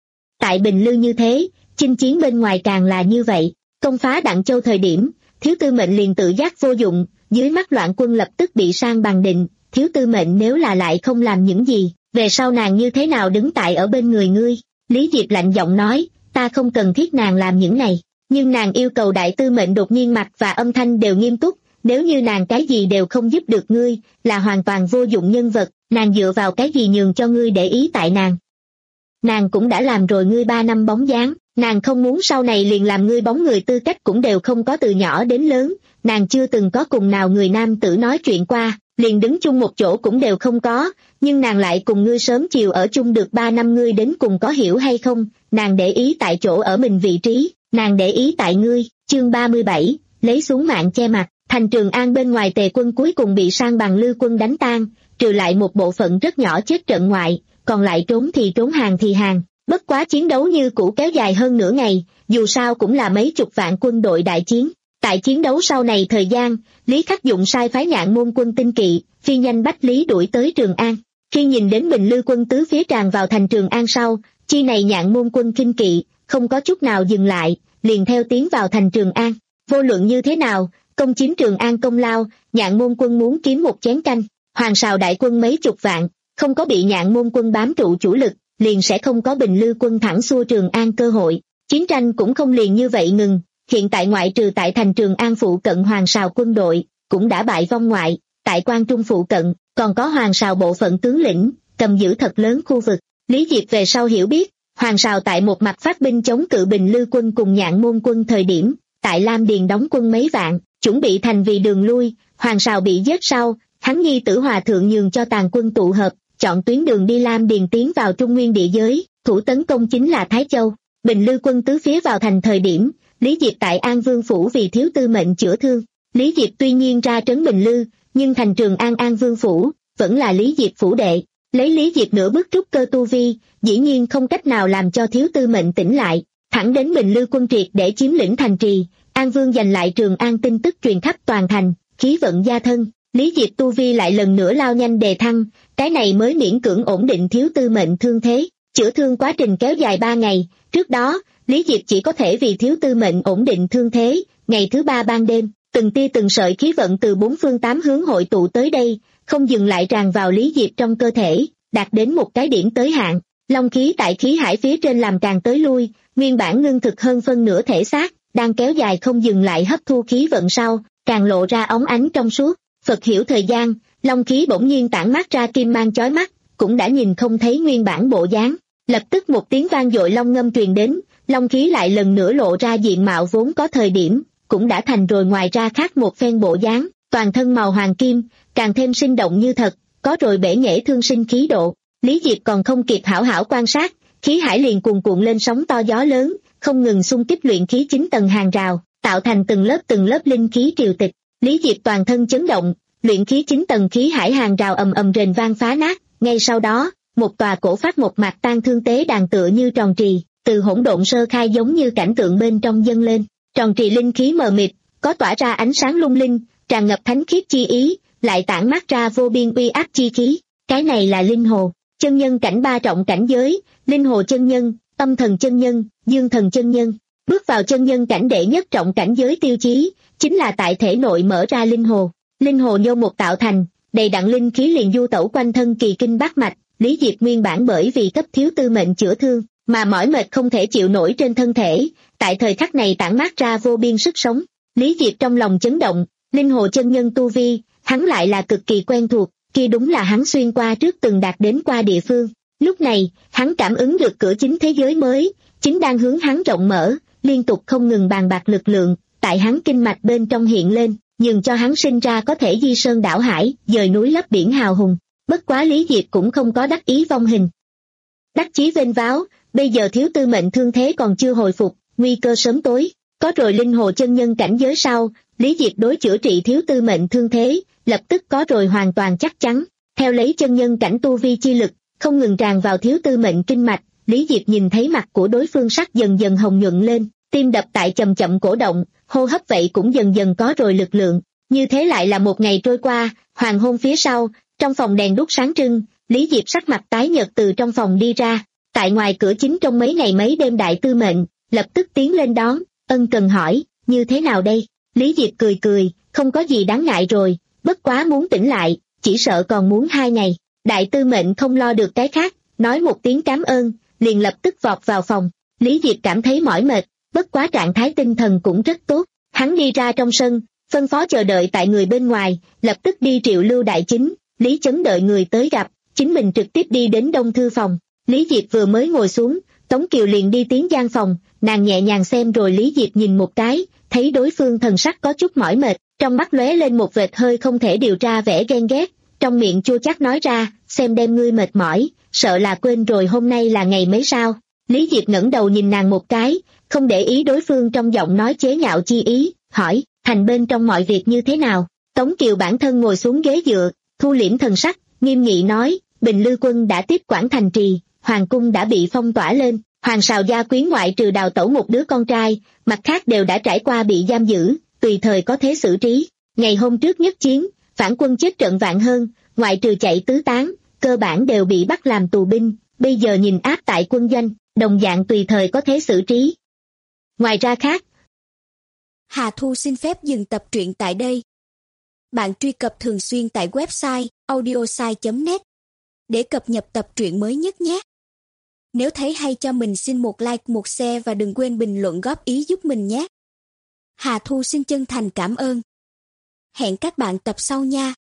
Tại Bình Lư như thế, chinh chiến bên ngoài càng là như vậy, công phá Đặng Châu thời điểm, Thiếu Tư Mệnh liền tự giác vô dụng, dưới mắt loạn quân lập tức bị sang bằng định, Thiếu Tư Mệnh nếu là lại không làm những gì, về sau nàng như thế nào đứng tại ở bên người ngươi? Lý Diệp lạnh giọng nói, ta không cần thiết nàng làm những này, nhưng nàng yêu cầu Đại Tư Mệnh đột nhiên mặt và âm thanh đều nghiêm túc, nếu như nàng cái gì đều không giúp được ngươi, là hoàn toàn vô dụng nhân vật, nàng dựa vào cái gì nhường cho ngươi để ý tại nàng? Nàng cũng đã làm rồi ngươi ba năm bóng dáng, nàng không muốn sau này liền làm ngươi bóng người, tư cách cũng đều không có, từ nhỏ đến lớn, nàng chưa từng có cùng nào người nam tử nói chuyện qua, liền đứng chung một chỗ cũng đều không có, nhưng nàng lại cùng ngươi sớm chiều ở chung được ba năm, ngươi đến cùng có hiểu hay không? Nàng để ý tại chỗ ở mình vị trí, nàng để ý tại ngươi. Chương ba mươi bảy, lấy xuống mạng che mặt. Thành Trường An bên ngoài Tề quân cuối cùng bị sang bằng Lư quân đánh tan, trừ lại một bộ phận rất nhỏ chết trận ngoại, còn lại trốn thì trốn, hàng thì hàng. Bất quá chiến đấu như cũ kéo dài hơn nửa ngày, dù sao cũng là mấy chục vạn quân đội đại chiến. Tại chiến đấu sau này thời gian, Lý Khắc Dụng sai phái Nhạn Môn quân tinh kỵ, phi nhanh bách lý đuổi tới Trường An. Khi nhìn đến Bình Lư quân tứ phía tràn vào thành Trường An sau, chi này Nhạn Môn quân kinh kỵ, không có chút nào dừng lại, liền theo tiến vào thành Trường An. Vô luận như thế nào, công chiếm Trường An công lao, Nhạn Môn quân muốn kiếm một chén canh. Hoàng Sào đại quân mấy chục vạn, không có bị Nhạn Môn quân bám trụ chủ lực, liền sẽ không có Bình Lư quân thẳng xua Trường An cơ hội. Chiến tranh cũng không liền như vậy ngừng, hiện tại ngoại trừ tại thành Trường An phụ cận Hoàng Sào quân đội, cũng đã bại vong ngoại, tại Quan Trung phụ cận, còn có Hoàng Sào bộ phận tướng lĩnh, cầm giữ thật lớn khu vực. Lý Diệp về sau hiểu biết, Hoàng Sào tại một mặt phát binh chống cự Bình Lư quân cùng Nhạn Môn quân thời điểm, tại Lam Điền đóng quân mấy vạn, chuẩn bị thành vì đường lui. Hoàng Sào bị giết sau, hắn nhi tử Hòa thượng nhường cho tàn quân tụ hợp, chọn tuyến đường đi Lam Điền tiến vào Trung Nguyên địa giới, thủ tấn công chính là Thái Châu. Bình Lư quân tứ phía vào thành thời điểm, Lý Diệp tại An Vương phủ vì Thiếu Tư Mệnh chữa thương. Lý Diệp tuy nhiên ra trấn Bình Lư, nhưng thành Trường An An Vương phủ vẫn là Lý Diệp phủ đệ. Lấy Lý Diệp nửa bước trúc cơ tu vi, dĩ nhiên không cách nào làm cho Thiếu Tư Mệnh tỉnh lại. Thẳng đến Bình Lư quân triệt để chiếm lĩnh thành trì, An Vương giành lại Trường An tin tức truyền khắp toàn thành, khí vận gia thân, Lý Diệp tu vi lại lần nữa lao nhanh đề thăng, cái này mới miễn cưỡng ổn định Thiếu Tư Mệnh thương thế. Chữa thương quá trình kéo dài ba ngày, trước đó, Lý Diệp chỉ có thể vì Thiếu Tư Mệnh ổn định thương thế, ngày thứ ba ban đêm, từng tia từng sợi khí vận từ bốn phương tám hướng hội tụ tới đây, không dừng lại tràn vào Lý Diệp trong cơ thể, đạt đến một cái điểm tới hạn. Long khí tại khí hải phía trên làm càng tới lui, nguyên bản ngưng thực hơn phân nửa thể xác, đang kéo dài không dừng lại hấp thu khí vận sau, càng lộ ra óng ánh trong suốt. Phật hiểu thời gian, long khí bỗng nhiên tản mát ra kim mang chói mắt, cũng đã nhìn không thấy nguyên bản bộ dáng. Lập tức một tiếng vang dội long ngâm truyền đến, long khí lại lần nữa lộ ra diện mạo vốn có thời điểm, cũng đã thành rồi ngoài ra khác một phen bộ dáng, toàn thân màu hoàng kim, càng thêm sinh động như thật, có rồi bể nghệ thương sinh khí độ. Lý Diệp còn không kịp hảo hảo quan sát, khí hải liền cuồn cuộn lên sóng to gió lớn, không ngừng xung kích luyện khí chín tầng hàng rào, tạo thành từng lớp từng lớp linh khí triều tịch. Lý Diệp toàn thân chấn động, luyện khí chín tầng khí hải hàng rào ầm ầm rền vang phá nát, ngay sau đó, một tòa cổ phát một mặt tan thương tế đàn tựa như tròn trì, từ hỗn độn sơ khai giống như cảnh tượng bên trong dâng lên. Tròn trì linh khí mờ mịt, có tỏa ra ánh sáng lung linh, tràn ngập thánh khiết chi ý, lại tản mát ra vô biên uy áp chi khí. Cái này là linh hồ, chân nhân cảnh ba trọng cảnh giới, linh hồ chân nhân, tâm thần chân nhân, dương thần chân nhân. Bước vào chân nhân cảnh đệ nhất trọng cảnh giới tiêu chí, chính là tại thể nội mở ra linh hồ. Linh hồ nhô một tạo thành, đầy đặn linh khí liền du tẩu quanh thân kỳ kinh bát mạch. Lý Diệp nguyên bản bởi vì cấp thiếu tư mệnh chữa thương, mà mỏi mệt không thể chịu nổi trên thân thể, tại thời khắc này tản mát ra vô biên sức sống. Lý Diệp trong lòng chấn động, linh hồ chân nhân tu vi, hắn lại là cực kỳ quen thuộc, kia đúng là hắn xuyên qua trước từng đạt đến qua địa phương. Lúc này, hắn cảm ứng được cửa chính thế giới mới, chính đang hướng hắn rộng mở, liên tục không ngừng bàn bạc lực lượng, tại hắn kinh mạch bên trong hiện lên, nhường cho hắn sinh ra có thể di sơn đảo hải, dời núi lấp biển hào hùng. Bất quá Lý Diệp cũng không có đắc ý vong hình. Đắc chí vênh váo, bây giờ thiếu tư mệnh thương thế còn chưa hồi phục, nguy cơ sớm tối. Có rồi linh hồ chân nhân cảnh giới sau, Lý Diệp đối chữa trị thiếu tư mệnh thương thế, lập tức có rồi hoàn toàn chắc chắn. Theo lấy chân nhân cảnh tu vi chi lực, không ngừng tràn vào thiếu tư mệnh kinh mạch, Lý Diệp nhìn thấy mặt của đối phương sắc dần dần hồng nhuận lên, tim đập tại chậm chậm cổ động, hô hấp vậy cũng dần dần có rồi lực lượng. Như thế lại là một ngày trôi qua, hoàng hôn phía sau, trong phòng đèn đuốc sáng trưng, Lý Diệp sắc mặt tái nhợt từ trong phòng đi ra, tại ngoài cửa chính trong mấy ngày mấy đêm đại tư mệnh, lập tức tiến lên đón, ân cần hỏi, như thế nào đây? Lý Diệp cười cười, không có gì đáng ngại rồi, bất quá muốn tỉnh lại, chỉ sợ còn muốn hai ngày. Đại tư mệnh không lo được cái khác, nói một tiếng cảm ơn, liền lập tức vọt vào phòng. Lý Diệp cảm thấy mỏi mệt, bất quá trạng thái tinh thần cũng rất tốt, hắn đi ra trong sân, phân phó chờ đợi tại người bên ngoài, lập tức đi triệu lưu đại chính. Lý Chấn đợi người tới gặp, chính mình trực tiếp đi đến đông thư phòng. Lý Diệp vừa mới ngồi xuống, Tống Kiều liền đi tiến gian phòng, nàng nhẹ nhàng xem rồi Lý Diệp nhìn một cái, thấy đối phương thần sắc có chút mỏi mệt, trong mắt lóe lên một vệt hơi không thể điều tra vẻ ghen ghét, trong miệng chua chát nói ra, xem đem ngươi mệt mỏi, sợ là quên rồi hôm nay là ngày mấy sao. Lý Diệp ngẩng đầu nhìn nàng một cái, không để ý đối phương trong giọng nói chế nhạo chi ý, hỏi, thành bên trong mọi việc như thế nào? Tống Kiều bản thân ngồi xuống ghế dựa, thu liễm thần sắc, nghiêm nghị nói, Bình Lư quân đã tiếp quản thành trì, hoàng cung đã bị phong tỏa lên, hoàng sào gia quyến ngoại trừ đào tẩu một đứa con trai, mặt khác đều đã trải qua bị giam giữ, tùy thời có thế xử trí. Ngày hôm trước nhất chiến, phản quân chết trận vạn hơn, ngoại trừ chạy tứ tán, cơ bản đều bị bắt làm tù binh, bây giờ nhìn áp tại quân doanh, đồng dạng tùy thời có thế xử trí. Ngoài ra khác, Hà Thu xin phép dừng tập truyện tại đây. Bạn truy cập thường xuyên tại website audiosai chấm net để cập nhật tập truyện mới nhất nhé. Nếu thấy hay cho mình xin một like, một share và đừng quên bình luận góp ý giúp mình nhé. Hà Thu xin chân thành cảm ơn. Hẹn các bạn tập sau nha.